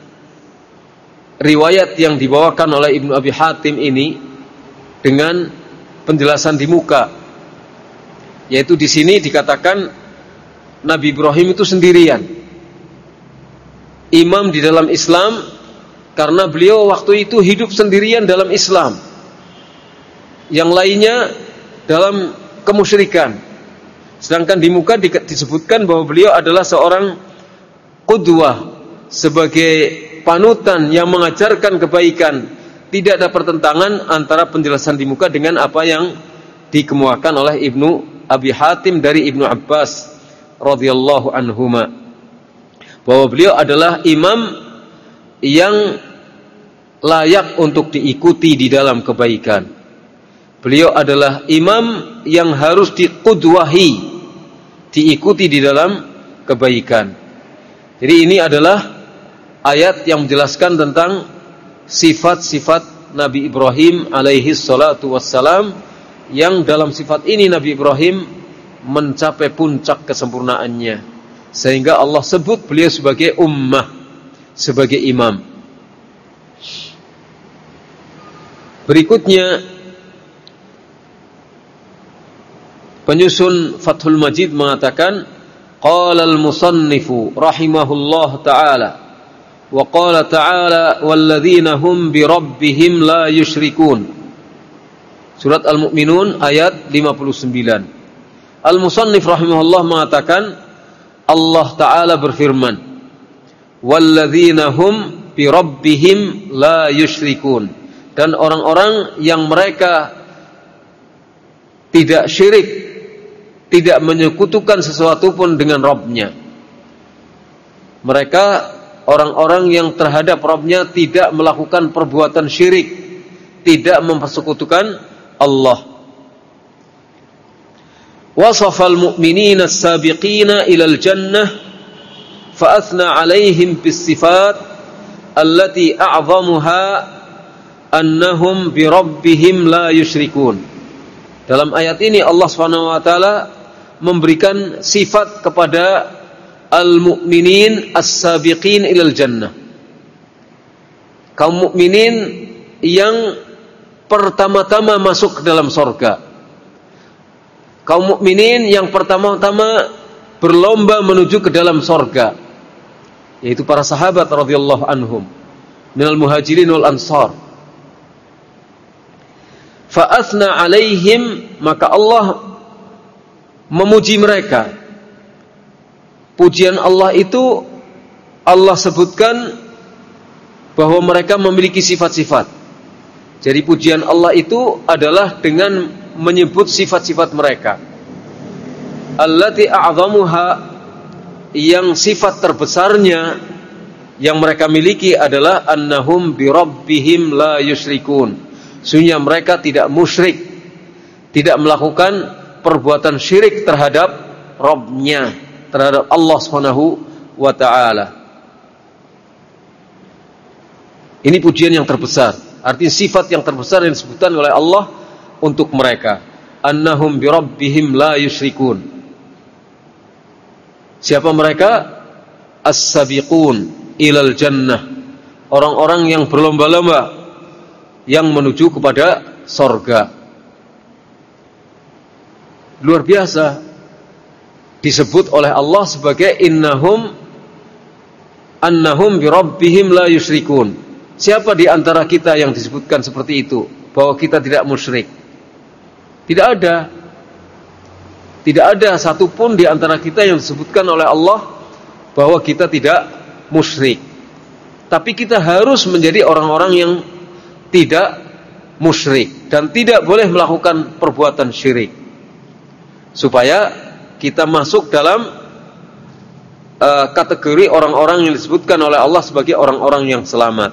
riwayat yang dibawakan oleh Ibnu Abi Hatim ini dengan penjelasan di muka, yaitu di sini dikatakan Nabi Ibrahim itu sendirian, imam di dalam Islam, karena beliau waktu itu hidup sendirian dalam Islam, yang lainnya dalam kemusyrikan. Sedangkan di muka disebutkan bahwa beliau adalah seorang qudwah, sebagai panutan yang mengajarkan kebaikan. Tidak ada pertentangan antara penjelasan di muka dengan apa yang dikemukakan oleh Ibnu Abi Hatim dari Ibnu Abbas radhiyallahu anhuma, bahwa beliau adalah imam yang layak untuk diikuti di dalam kebaikan. Beliau adalah imam yang harus diqudwahi, diikuti di dalam kebaikan. Jadi ini adalah ayat yang menjelaskan tentang sifat-sifat Nabi Ibrahim alaihi salatu wassalam, yang dalam sifat ini Nabi Ibrahim mencapai puncak kesempurnaannya, sehingga Allah sebut beliau sebagai ummah, sebagai imam. Berikutnya penyusun Fathul Majid mengatakan, qala al-musannifu rahimahullah ta'ala wa qala ta'ala walladzina hum bi rabbihim la yusyrikun. Surat Al-Mu'minun ayat lima puluh sembilan. Al-musannif rahimahullah mengatakan, Allah Ta'ala berfirman, walladzina hum bi rabbihim la yusyrikun, dan orang-orang yang mereka tidak syirik, tidak menyekutukan sesuatu pun dengan Rabb-nya. Mereka orang-orang yang terhadap Rabb-nya tidak melakukan perbuatan syirik, tidak mempersekutukan Allah. Wasafal mu'minina as-sabiqina ilal jannah fa'athna alaihim bis sifat allati a'zamuha annahum bi rabbihim la yusyrikun. Dalam ayat ini Allah Subhanahu wa taala memberikan sifat kepada al-mu'minin as-sabiqin ilal jannah, kaum mukminin yang pertama-tama masuk ke dalam surga, kaum mukminin yang pertama-tama berlomba menuju ke dalam surga, yaitu para sahabat radhiyallahu anhum minal muhajirin wal ansar. Fa'athna alaihim, maka Allah memuji mereka. Pujian Allah itu Allah sebutkan bahwa mereka memiliki sifat-sifat. Jadi pujian Allah itu adalah dengan menyebut sifat-sifat mereka. Allati a'zamuha, yang sifat terbesarnya yang mereka miliki adalah annahum bi rabbihim la yusyrikun. Sesungguhnya mereka tidak musyrik, tidak melakukan perbuatan syirik terhadap Rabb-nya, terhadap Allah Subhanahu wa ta'ala. Ini pujian yang terbesar, artinya sifat yang terbesar yang disebutkan oleh Allah untuk mereka. Annahum bi rabbihim la yusyrikun. Siapa mereka? As-sabiqun ilal jannah, orang-orang yang berlomba-lomba yang menuju kepada sorga. Luar biasa, disebut oleh Allah sebagai innahum annahum bi rabbihim la yusyrikun. Siapa di antara kita yang disebutkan seperti itu, bahwa kita tidak musyrik? Tidak ada. Tidak ada satupun di antara kita yang disebutkan oleh Allah bahwa kita tidak musyrik. Tapi kita harus menjadi orang-orang yang tidak musyrik dan tidak boleh melakukan perbuatan syirik, supaya kita masuk dalam uh, kategori orang-orang yang disebutkan oleh Allah sebagai orang-orang yang selamat.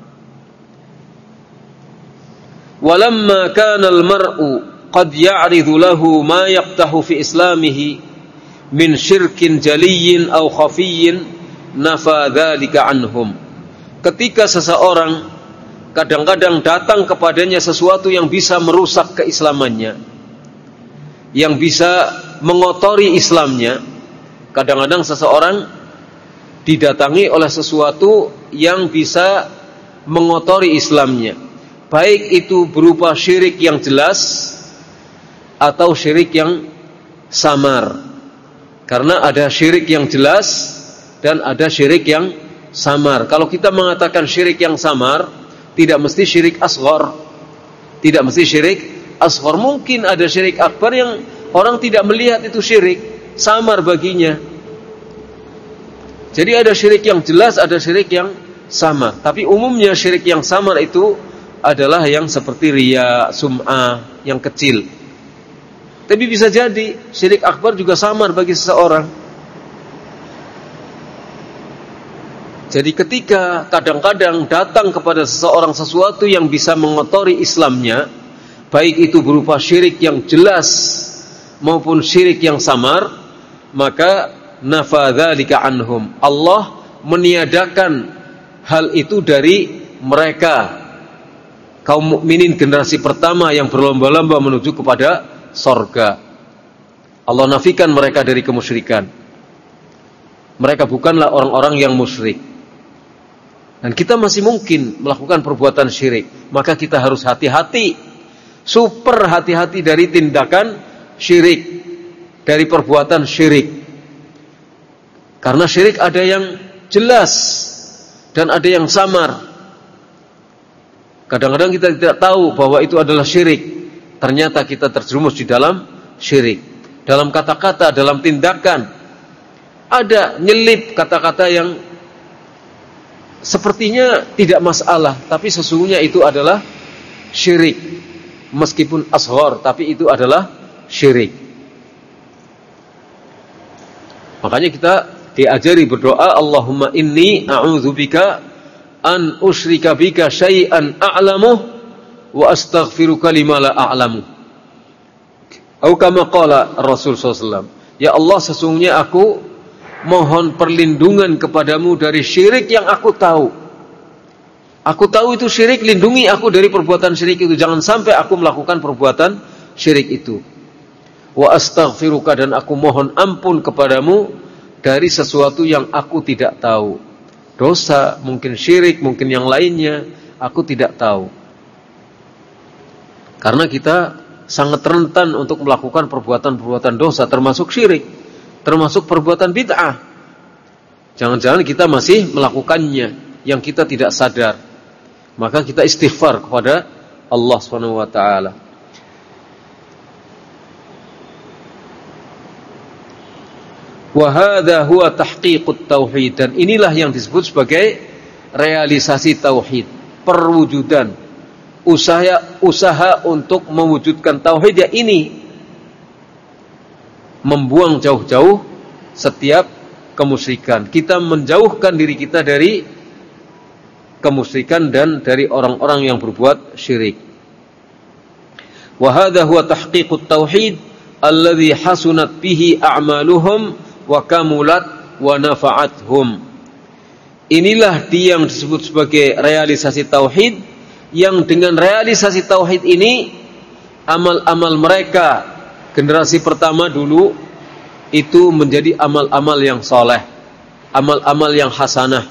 Walamma kana al-mar'u qad ya'ridu lahu ma yaqtahu fi islamihi min syirkin jaliyyin aw khafiyyin nafa dzalika anhum. Ketika seseorang kadang-kadang datang kepadanya sesuatu yang bisa merusak keislamannya, yang bisa mengotori Islamnya. Kadang-kadang seseorang didatangi oleh sesuatu yang bisa mengotori Islamnya, baik itu berupa syirik yang jelas atau syirik yang samar. Karena ada syirik yang jelas dan ada syirik yang samar. Kalau kita mengatakan syirik yang samar, tidak mesti syirik asghar, tidak mesti syirik asghar. Mungkin ada syirik akbar yang orang tidak melihat itu syirik, samar baginya. Jadi ada syirik yang jelas, ada syirik yang samar. Tapi umumnya syirik yang samar itu adalah yang seperti riya, sum'ah, yang kecil. Tapi bisa jadi syirik akbar juga samar bagi seseorang. Jadi ketika kadang-kadang datang kepada seseorang sesuatu yang bisa mengotori Islamnya, baik itu berupa syirik yang jelas maupun syirik yang samar, maka nafa dzalika anhum. Allah meniadakan hal itu dari mereka, kaum mukminin generasi pertama yang berlomba-lomba menuju kepada sorga. Allah nafikan mereka dari kemusyrikan. Mereka bukanlah orang-orang yang musyrik. Dan kita masih mungkin melakukan perbuatan syirik. Maka kita harus hati-hati, super hati-hati dari tindakan syirik, dari perbuatan syirik. Karena syirik ada yang jelas dan ada yang samar. Kadang-kadang kita tidak tahu bahwa itu adalah syirik, ternyata kita terjerumus di dalam syirik. Dalam kata-kata, dalam tindakan, ada nyelip kata-kata yang sepertinya tidak masalah, tapi sesungguhnya itu adalah syirik. Meskipun asghar, tapi itu adalah syirik. Makanya kita diajari berdoa, Allahumma inni a'udzubika an usyrika bika syai'an a'lamuh wa astaghfiruka lima la a'lamu. Atau kama qala Rasul sallallahu alaihi wasallam, ya Allah, sesungguhnya aku mohon perlindungan kepadamu dari syirik yang aku tahu. Aku tahu itu syirik, lindungi aku dari perbuatan syirik itu. Jangan sampai aku melakukan perbuatan syirik itu. Wa astaghfiruka, dan aku mohon ampun kepadamu dari sesuatu yang aku tidak tahu. Dosa, mungkin syirik, mungkin yang lainnya, aku tidak tahu. Karena kita sangat rentan untuk melakukan perbuatan-perbuatan dosa, termasuk syirik, termasuk perbuatan bid'ah. Jangan-jangan kita masih melakukannya yang kita tidak sadar. Maka kita istighfar kepada Allah Subhanahu wa taala. Wa hadza huwa tahqiqut tauhid, dan inilah yang disebut sebagai realisasi tauhid, perwujudan, usaha usaha untuk mewujudkan tauhid. Ya ini membuang jauh-jauh setiap kemusyrikan. Kita menjauhkan diri kita dari kemusyrikan dan dari orang-orang yang berbuat syirik. Wa hadza huwa tahqiqut tauhid alladhi hasunat bihi a'maluhum wa kamulat wa nafa'athum. Inilah dia yang disebut sebagai realisasi tauhid, yang dengan realisasi tauhid ini amal-amal mereka generasi pertama dulu itu menjadi amal-amal yang soleh, amal-amal yang hasanah,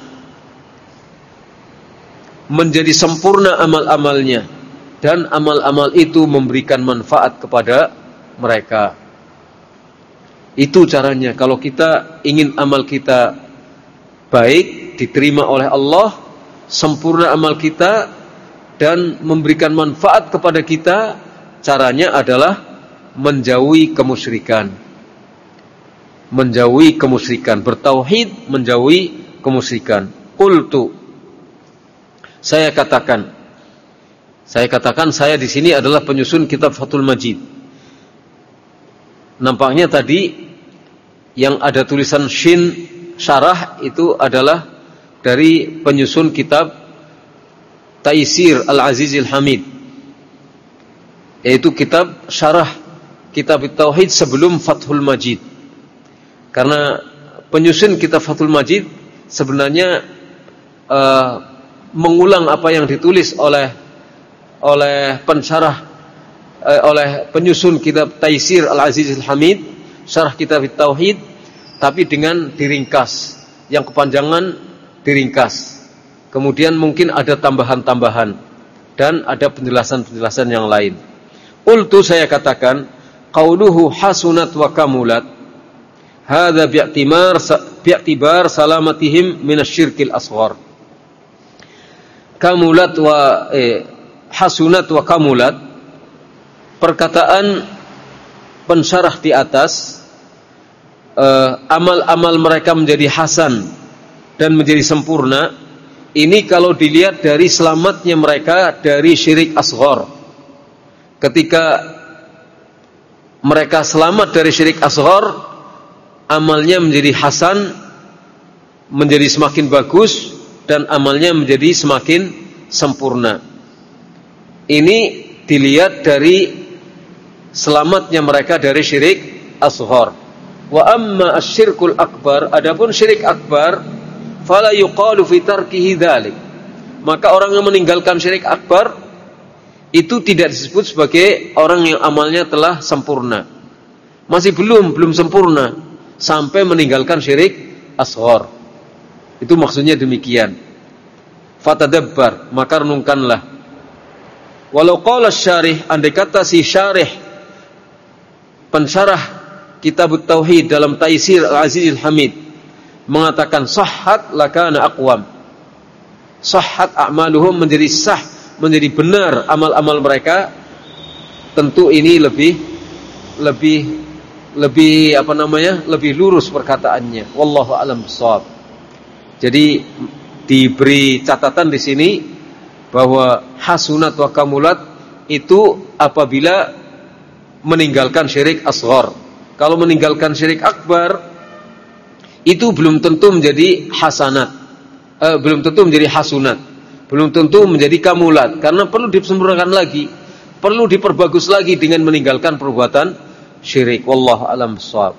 menjadi sempurna amal-amalnya, dan amal-amal itu memberikan manfaat kepada mereka. Itu caranya. Kalau kita ingin amal kita baik, diterima oleh Allah, sempurna amal kita dan memberikan manfaat kepada kita, caranya adalah menjauhi kemusyrikan. Menjauhi kemusyrikan, bertauhid, menjauhi kemusyrikan. Qultu, saya katakan, Saya katakan saya di sini adalah penyusun kitab Fathul Majid. Nampaknya tadi yang ada tulisan shin syarah itu adalah dari penyusun kitab Taisir Al-Azizil Hamid, yaitu kitab syarah kitab Tauhid sebelum Fathul Majid. Karena penyusun kitab Fathul Majid sebenarnya uh, mengulang apa yang ditulis oleh oleh pensyarah eh, oleh penyusun kitab Taisir Al-Azizil Hamid, syarah kitab Tauhid, tapi dengan diringkas, yang kepanjangan diringkas. Kemudian mungkin ada tambahan-tambahan dan ada penjelasan-penjelasan yang lain. Qultu, saya katakan, qauluhu hasunat wa kamulat hadza bi'tibar bi'tibar salamatihim minasyirkil asghar. Kamulat wa eh, hasunat wa kamulat, perkataan pensyarah di atas, eh, amal-amal mereka menjadi hasan dan menjadi sempurna. Ini kalau dilihat dari selamatnya mereka dari syirik asghar. Ketika mereka selamat dari syirik asghar, amalnya menjadi hasan, menjadi semakin bagus, dan amalnya menjadi semakin sempurna. Ini dilihat dari selamatnya mereka dari syirik asghar. Wa amma asyirkul akbar, adapun syirik akbar, fala yuqalu fi tarkihi dzalik. Maka orang yang meninggalkan syirik akbar itu tidak disebut sebagai orang yang amalnya telah sempurna. Masih belum belum sempurna sampai meninggalkan syirik asghar. Itu maksudnya demikian. Fatadabbar, maka renungkanlah. Walau qala syarih, andai kata si syarih pensyarah kitab Tauhid dalam Taisir Al-Azizil Hamid mengatakan sahhat lakana aqwam. Sahhat a'maluhum, menjadi sah, menjadi benar amal-amal mereka. Tentu ini lebih lebih lebih apa namanya? lebih lurus perkataannya. Wallahu a'lam bishawab. Jadi diberi catatan di sini bahwa hasunat wa kamulat itu apabila meninggalkan syirik asghar. Kalau meninggalkan syirik akbar itu belum tentu menjadi hasanat, eh, belum tentu menjadi hasunat, belum tentu menjadi kamulat, karena perlu disempurnakan lagi, perlu diperbagus lagi dengan meninggalkan perbuatan syirik. Wallahu a'lam bishawab.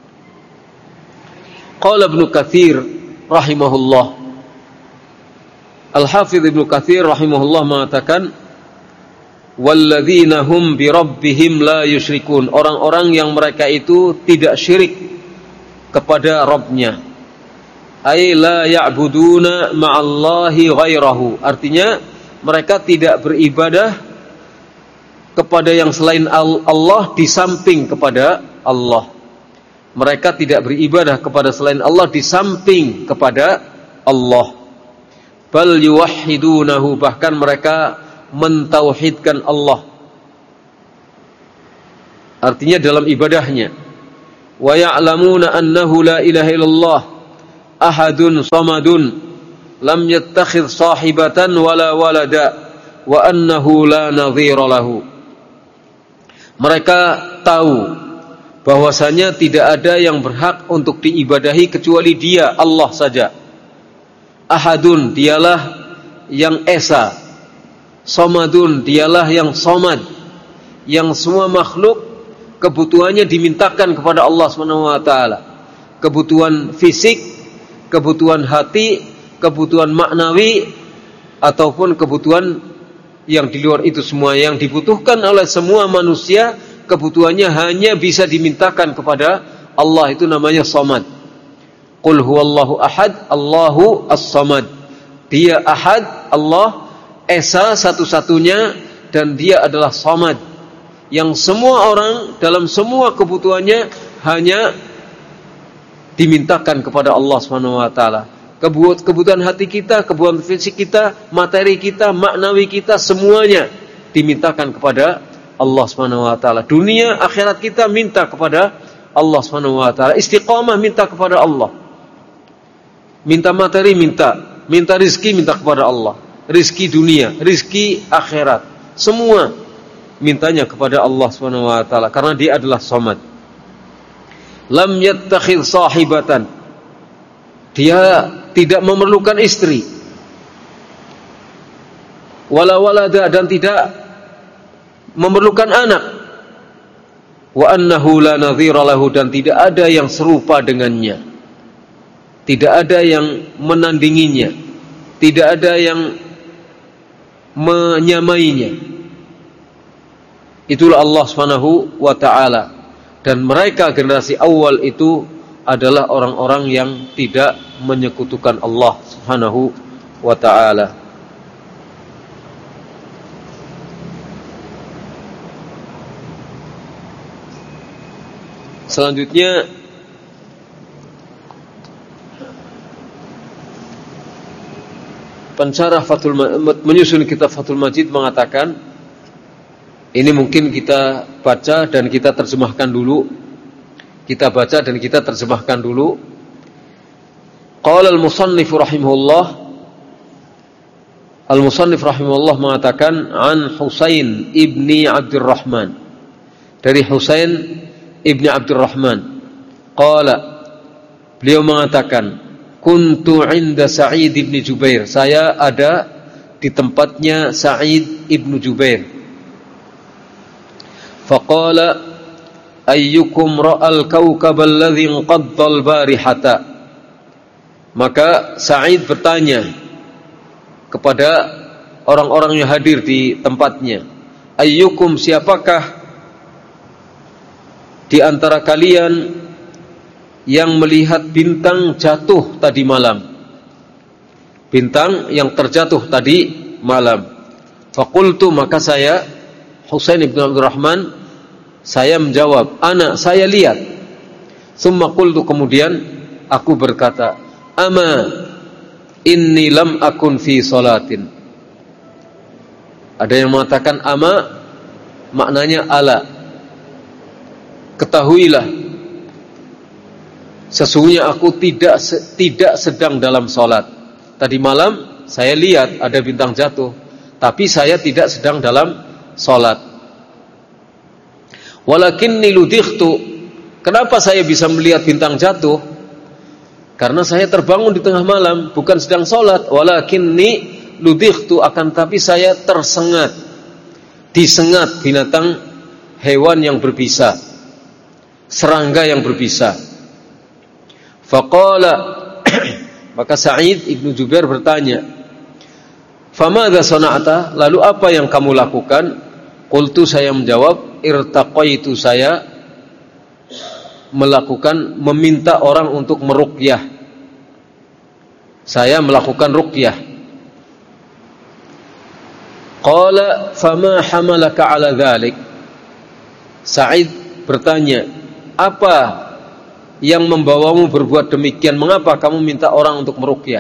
Qala Ibnu Katsir rahimahullah, Al-Hafidz Ibnu Katsir rahimahullah mengatakan, walladzina hum bi rabbihim la yusyrikun, orang-orang yang mereka itu tidak syirik kepada Rabbnya. Ay la ya'buduna ma'allahi ghairahu, artinya mereka tidak beribadah kepada yang selain Allah di samping kepada Allah. Mereka tidak beribadah kepada selain Allah di samping kepada Allah. Bal yuwahhidunahu, bahkan mereka mentauhidkan Allah, artinya dalam ibadahnya. Wa ya'lamuna annahu la ilaha illallah ahadun samadun lam yattakhidh sahibatan wala walada wa annahu la nadhira lahu. Mereka tahu bahwasanya tidak ada yang berhak untuk diibadahi kecuali Dia, Allah saja. Ahadun, dialah yang esa. Somadun, dialah yang somad, yang semua makhluk kebutuhannya dimintakan kepada Allah subhanahu wa taala. Kebutuhan fisik, kebutuhan hati, kebutuhan maknawi, ataupun kebutuhan yang di luar itu semua, yang dibutuhkan oleh semua manusia, kebutuhannya hanya bisa dimintakan kepada Allah. Itu namanya somad. Qul huwallahu ahad, Allahu as-samad. Dia ahad, Allah esa satu-satunya, dan Dia adalah samad, yang semua orang dalam semua kebutuhannya hanya dimintakan kepada Allah subhanahu wa taala. Kebutuhan hati kita, kebutuhan fisik kita, materi kita, maknawi kita, semuanya dimintakan kepada Allah subhanahu wa taala. Dunia akhirat kita minta kepada Allah subhanahu wa taala. Istiqamah minta kepada Allah. Minta materi minta, minta rizki minta kepada Allah. Rizki dunia, rizki akhirat, semua mintanya kepada Allah Subhanahu wa taala karena dia adalah Samad. Lam yattakhidh sahibatan, dia tidak memerlukan istri, wala walada, dan tidak memerlukan anak, wa annahu la nadhira lahu, dan tidak ada yang serupa dengannya, tidak ada yang menandinginya, tidak ada yang menyamainya. Itulah Allah Subhanahu wa ta'ala. Dan mereka generasi awal itu adalah orang-orang yang tidak menyekutukan Allah Subhanahu wa ta'ala. Selanjutnya pensyarah Fathul menyusun kitab Fathul Majid mengatakan, ini mungkin kita baca dan kita terjemahkan dulu. Kita baca dan kita terjemahkan dulu. Qala al-musannif rahimahullah, al-musannif rahimahullah mengatakan an Husain ibni Abdurrahman, dari Husain ibni Abdurrahman. Qala, beliau mengatakan, kuntu inda Sa'id ibn Jubair, saya ada di tempatnya Sa'id ibn Jubair. Faqala ayyukum ra'al kawkab alladhi inqadda al-barihata, maka Sa'id bertanya kepada orang-orang yang hadir di tempatnya, ayyukum, siapakah di antara kalian yang melihat bintang jatuh tadi malam, bintang yang terjatuh tadi malam. Faqultu, maka saya Husain ibn Abdurrahman, saya menjawab, ana, saya lihat. Summa qultu, kemudian aku berkata, ama inni lam akun fi salatin. Ada yang mengatakan ama maknanya ala, ketahuilah sesungguhnya aku tidak tidak sedang dalam salat. Tadi malam saya lihat ada bintang jatuh, tapi saya tidak sedang dalam salat. Walakinni ludightu, kenapa saya bisa melihat bintang jatuh? Karena saya terbangun di tengah malam, bukan sedang salat. Walakinni ludightu, akan tapi saya tersengat, disengat binatang hewan yang berbisa, serangga yang berbisa. Faqala, maka Sa'id ibnu Jubair bertanya, famadza sana'ta, lalu apa yang kamu lakukan? Qultu, saya menjawab, irtaqaitu, saya melakukan, meminta orang untuk meruqyah, saya melakukan ruqyah. Qala fama hamalaka ala dhalik, Sa'id bertanya, apa yang membawamu berbuat demikian? Mengapa kamu minta orang untuk meruqyah?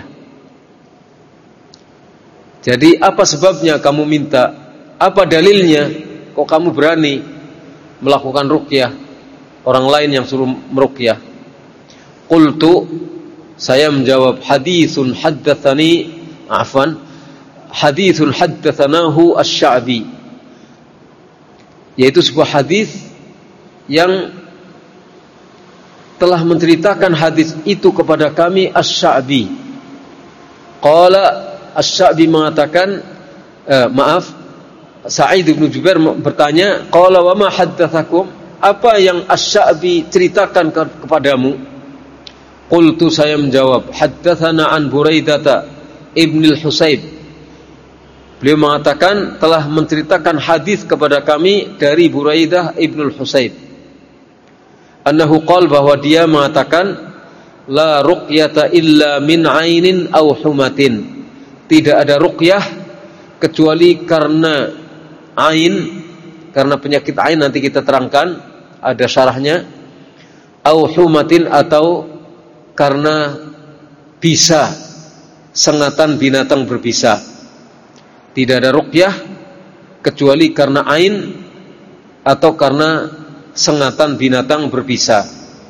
Jadi apa sebabnya kamu minta? Apa dalilnya kok kamu berani melakukan ruqyah, orang lain yang suruh meruqyah? Qultu, saya menjawab, haditsun haddatsani afan haditsun haddatsanahu asy-Sya'bi, yaitu sebuah hadis yang telah menceritakan hadis itu kepada kami Asy-Sya'bi. Qala, Asy-Sya'bi mengatakan, eh, maaf, Sa'id bin Jubair bertanya, qala wa ma haddatsakum, apa yang Asy-Sya'bi ceritakan ke- kepadamu? Qultu, saya menjawab, haddatsana an Buraidah ibn al-Husayb. Beliau mengatakan telah menceritakan hadis kepada kami dari Buraidah ibn al-Husayb. Annahu qala, bahwa dia mengatakan, la ruqyata illa min ainin aw humatin, tidak ada ruqyah kecuali karena ain, karena penyakit ain, nanti kita terangkan, ada syarahnya, aw humatin, atau karena bisa, sengatan binatang berbisa. Tidak ada ruqyah kecuali karena ain atau karena sengatan binatang berbisa.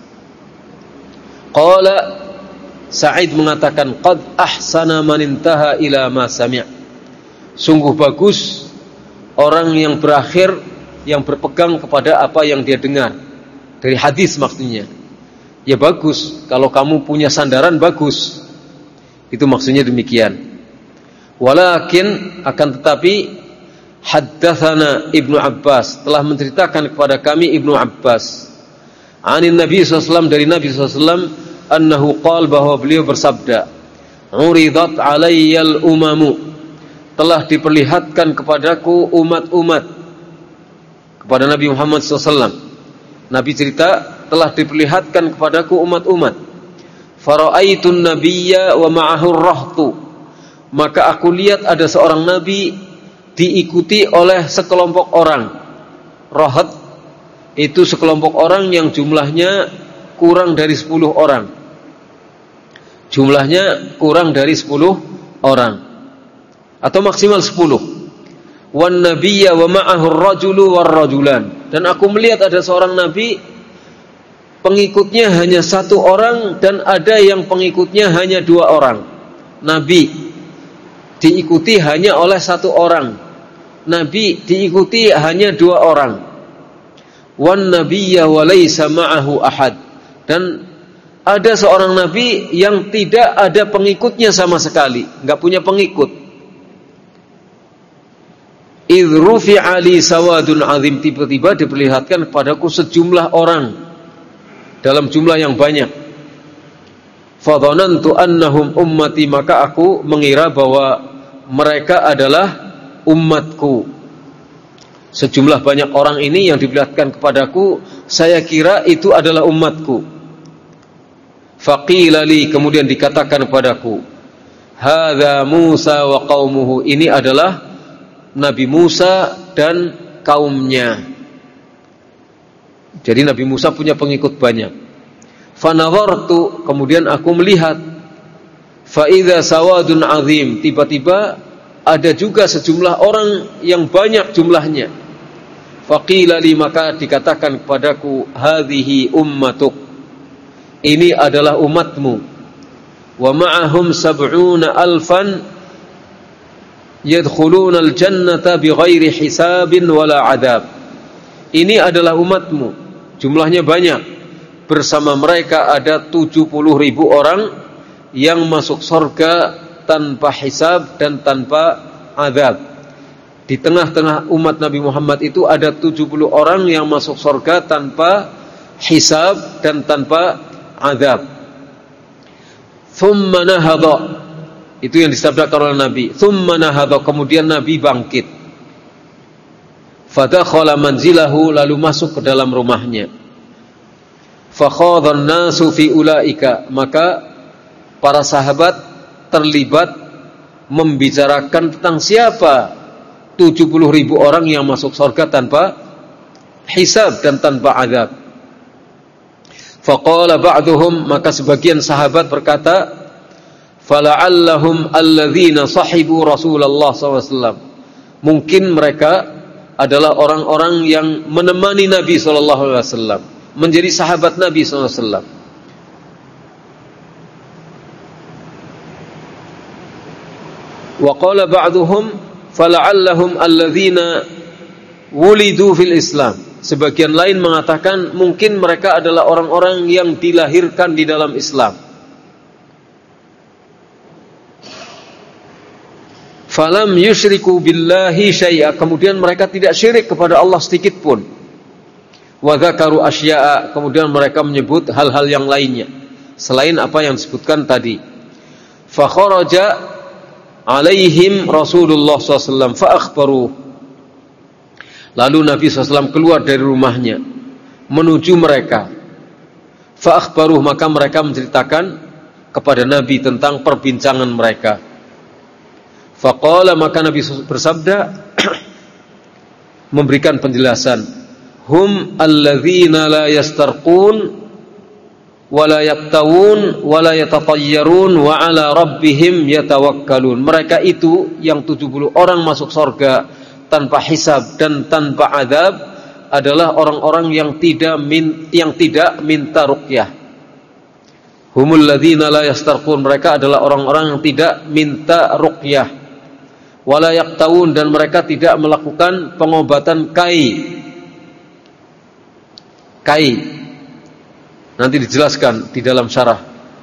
Qala, Sa'id mengatakan, qad ahsana man intaha ila ma sami', sungguh bagus orang yang berakhir yang berpegang kepada apa yang dia dengar dari hadis maksudnya. Ya bagus, kalau kamu punya sandaran bagus. Itu maksudnya demikian. Walakin akan tetapi haddatsana Ibnu Abbas telah menceritakan kepada kami Ibnu Abbas anin Nabi sallallahu alaihi wasallam dari Nabi sallallahu alaihi wasallam annahu qala bahwa beliau bersabda uridat alayyal umamu telah diperlihatkan kepadaku umat-umat kepada Nabi Muhammad sallallahu alaihi wasallam. Nabi cerita telah diperlihatkan kepadaku umat-umat. Faraaitun nabiyya wa ma'ahu rahtu. Maka aku lihat ada seorang nabi diikuti oleh sekelompok orang. Rahat itu sekelompok orang yang jumlahnya kurang dari sepuluh orang. Jumlahnya kurang dari sepuluh orang atau maksimal sepuluh. Wan nabiyya wa ma'ahu ar-rajulu war-rajulan. Dan aku melihat ada seorang nabi pengikutnya hanya satu orang dan ada yang pengikutnya hanya dua orang. Nabi diikuti hanya oleh satu orang. Nabi diikuti hanya dua orang. Wan nabiyya wa laysa ma'ahu ahad. Dan ada seorang nabi yang tidak ada pengikutnya sama sekali, enggak punya pengikut. Idh rufi'a li sawadun azim, tiba-tiba diperlihatkan kepadaku sejumlah orang dalam jumlah yang banyak. Fadhanantu annahum ummati, maka aku mengira bahwa mereka adalah umatku. Sejumlah banyak orang ini yang diperlihatkan kepadaku, saya kira itu adalah umatku. Faqila li, kemudian dikatakan kepadaku, hadza Musa wa qaumuhu, ini adalah Nabi Musa dan kaumnya. Jadi Nabi Musa punya pengikut banyak. Fanadhartu, kemudian aku melihat, fa idza sawadun azim, tiba-tiba ada juga sejumlah orang yang banyak jumlahnya. Faqila li, maka dikatakan kepadaku, hadhihi ummatuk, ini adalah umatmu. Wa ma'ahum sab'una alfan yadkhuluna al-jannata bighairi hisabin wala adab. Ini adalah umatmu, jumlahnya banyak. Bersama mereka ada tujuh puluh ribu orang yang masuk surga tanpa hisab dan tanpa azab. Di tengah-tengah umat Nabi Muhammad itu ada tujuh puluh orang yang masuk surga tanpa hisab dan tanpa azab. Thumma nahadha, itu yang disabdakan oleh Nabi. Thumma nahadha, kemudian Nabi bangkit. Fadakhala manzilahu, lalu masuk ke dalam rumahnya. Fakhadhan nasu fi ulaika, maka para sahabat terlibat membicarakan tentang siapa tujuh puluh ribu orang yang masuk surga tanpa hisab dan tanpa azab. Faqala ba'duhum, maka sebagian sahabat berkata, fala'allahum alladzina sahibu Rasulullah sallallahu alaihi wasallam, mungkin mereka adalah orang-orang yang menemani Nabi sallallahu alaihi wasallam, menjadi sahabat Nabi sallallahu alaihi wasallam. Wa qala ba'duhum fala'allahum alladzina wulidu fil Islam, sebagian lain mengatakan mungkin mereka adalah orang-orang yang dilahirkan di dalam Islam. Falam yusyriku billahi syai'a, kemudian mereka tidak syirik kepada Allah sedikit pun. Wa dzakaru asya'a, kemudian mereka menyebut hal-hal yang lainnya selain apa yang disebutkan tadi. Fa kharaja alaihim Rasulullah sallallahu alaihi wasallam fa akhbaru, lalu Nabi sallallahu alaihi wasallam keluar dari rumahnya menuju mereka. Fa akhbaruh, maka mereka menceritakan kepada Nabi tentang perbincangan mereka. Faqala, maka Nabi bersabda memberikan penjelasan, hum alladzina la yastarqun wa la yaktawun wa la yatatayyarun wa ala rabbihim yatawakkalun. Mereka itu yang tujuh puluh orang masuk surga tanpa hisab dan tanpa azab adalah orang-orang yang tidak min, yang tidak minta ruqyah. Humul ladzina la yastarqun, mereka adalah orang-orang yang tidak minta ruqyah. wala yaqtawun, dan mereka tidak melakukan pengobatan kai. Kai nanti dijelaskan di dalam syarah.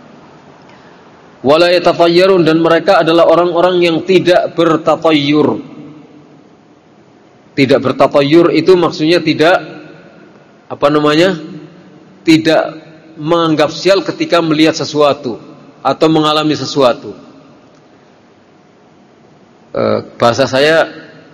Wala yatatayyarun, dan mereka adalah orang-orang yang tidak bertatayyur. Tidak bertatayyur itu maksudnya tidak apa namanya? Tidak menganggap sial ketika melihat sesuatu atau mengalami sesuatu. Bahasa saya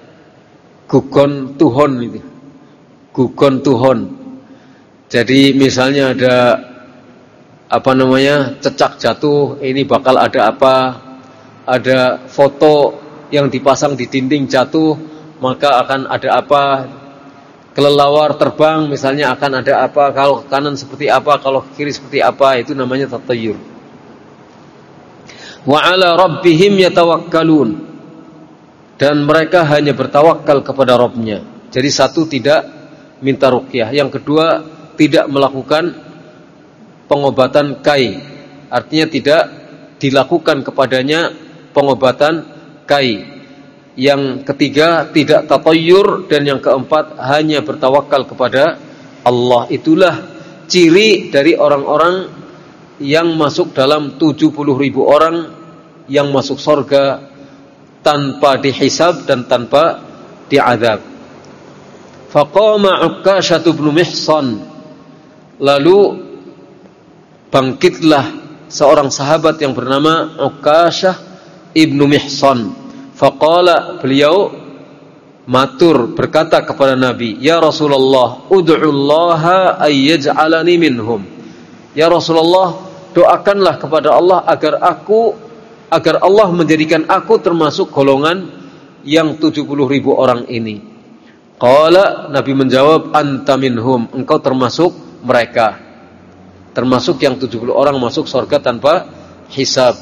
gugon tuhon itu. Gugon tuhon. Jadi misalnya ada apa namanya? Cecak jatuh, ini bakal ada apa? Ada foto yang dipasang di dinding jatuh, maka akan ada apa? Kelelawar terbang misalnya akan ada apa? Kalau ke kanan seperti apa, kalau ke kiri seperti apa, itu namanya tatayyur. Wa 'ala rabbihim yatawakkalun. Dan mereka hanya bertawakal kepada Rabb-nya. Jadi satu, tidak minta ruqyah. Yang kedua, tidak melakukan pengobatan kai. Artinya tidak dilakukan kepadanya pengobatan kai. Yang ketiga, tidak tatayyur. Dan yang keempat, hanya bertawakal kepada Allah. Itulah ciri dari orang-orang yang masuk dalam tujuh puluh ribu orang yang masuk surga tanpa dihisab dan tanpa diazab. Faqama Ukkashah bin Mihsan, lalu bangkitlah seorang sahabat yang bernama Ukkashah ibnu Mihsan. Faqala, beliau matur berkata kepada Nabi, ya Rasulullah, ud'ullaha ayyaj'alani minhum. Ya Rasulullah, doakanlah kepada Allah agar aku agar Allah menjadikan aku termasuk golongan yang tujuh puluh ribu orang ini. Qala, Nabi menjawab, anta minhum, engkau termasuk mereka. Termasuk yang tujuh puluh orang masuk surga tanpa hisab.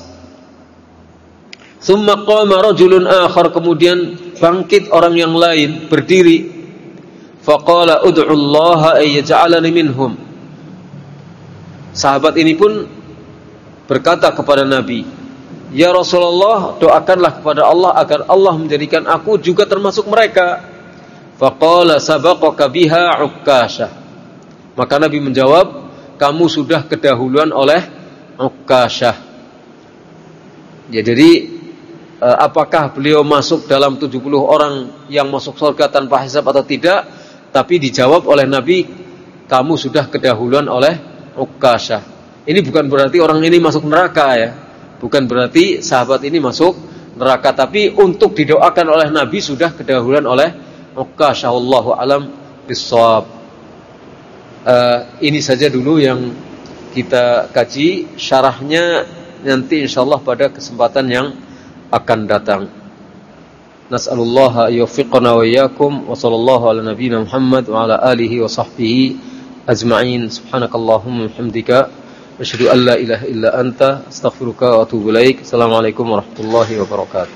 Tsumma qama rajulun akhar, kemudian bangkit orang yang lain berdiri. Faqala ud'u Allah ay yaj'alani minhum. Sahabat ini pun berkata kepada Nabi, ya Rasulullah, doakanlah kepada Allah agar Allah menjadikan aku juga termasuk mereka. Faqala sabaqaka biha Ukkashah. Maka Nabi menjawab, kamu sudah kedahuluan oleh Ukkashah. Ya, jadi apakah beliau masuk dalam tujuh puluh orang yang masuk surga tanpa hisab atau tidak? Tapi dijawab oleh Nabi, kamu sudah kedahuluan oleh Ukkashah. Ini bukan berarti orang ini masuk neraka ya. Bukan berarti sahabat ini masuk neraka, tapi untuk didoakan oleh Nabi sudah kedahuluan oleh Ukkashah. Wallahu alam bissawab. Uh, ini saja dulu yang kita kaji, syarahnya nanti insyaallah pada kesempatan yang akan datang. Nas'alullaha yuwaffiqana wa iyyakum wa sallallahu ala nabiyyina Muhammad wa ala alihi wa sahbihi ajma'in. Subhanakallahumma wa bihamdika asyhadu an la ilaha illa anta astaghfiruka wa atubu ilaik. Assalamualaikum warahmatullahi wabarakatuh.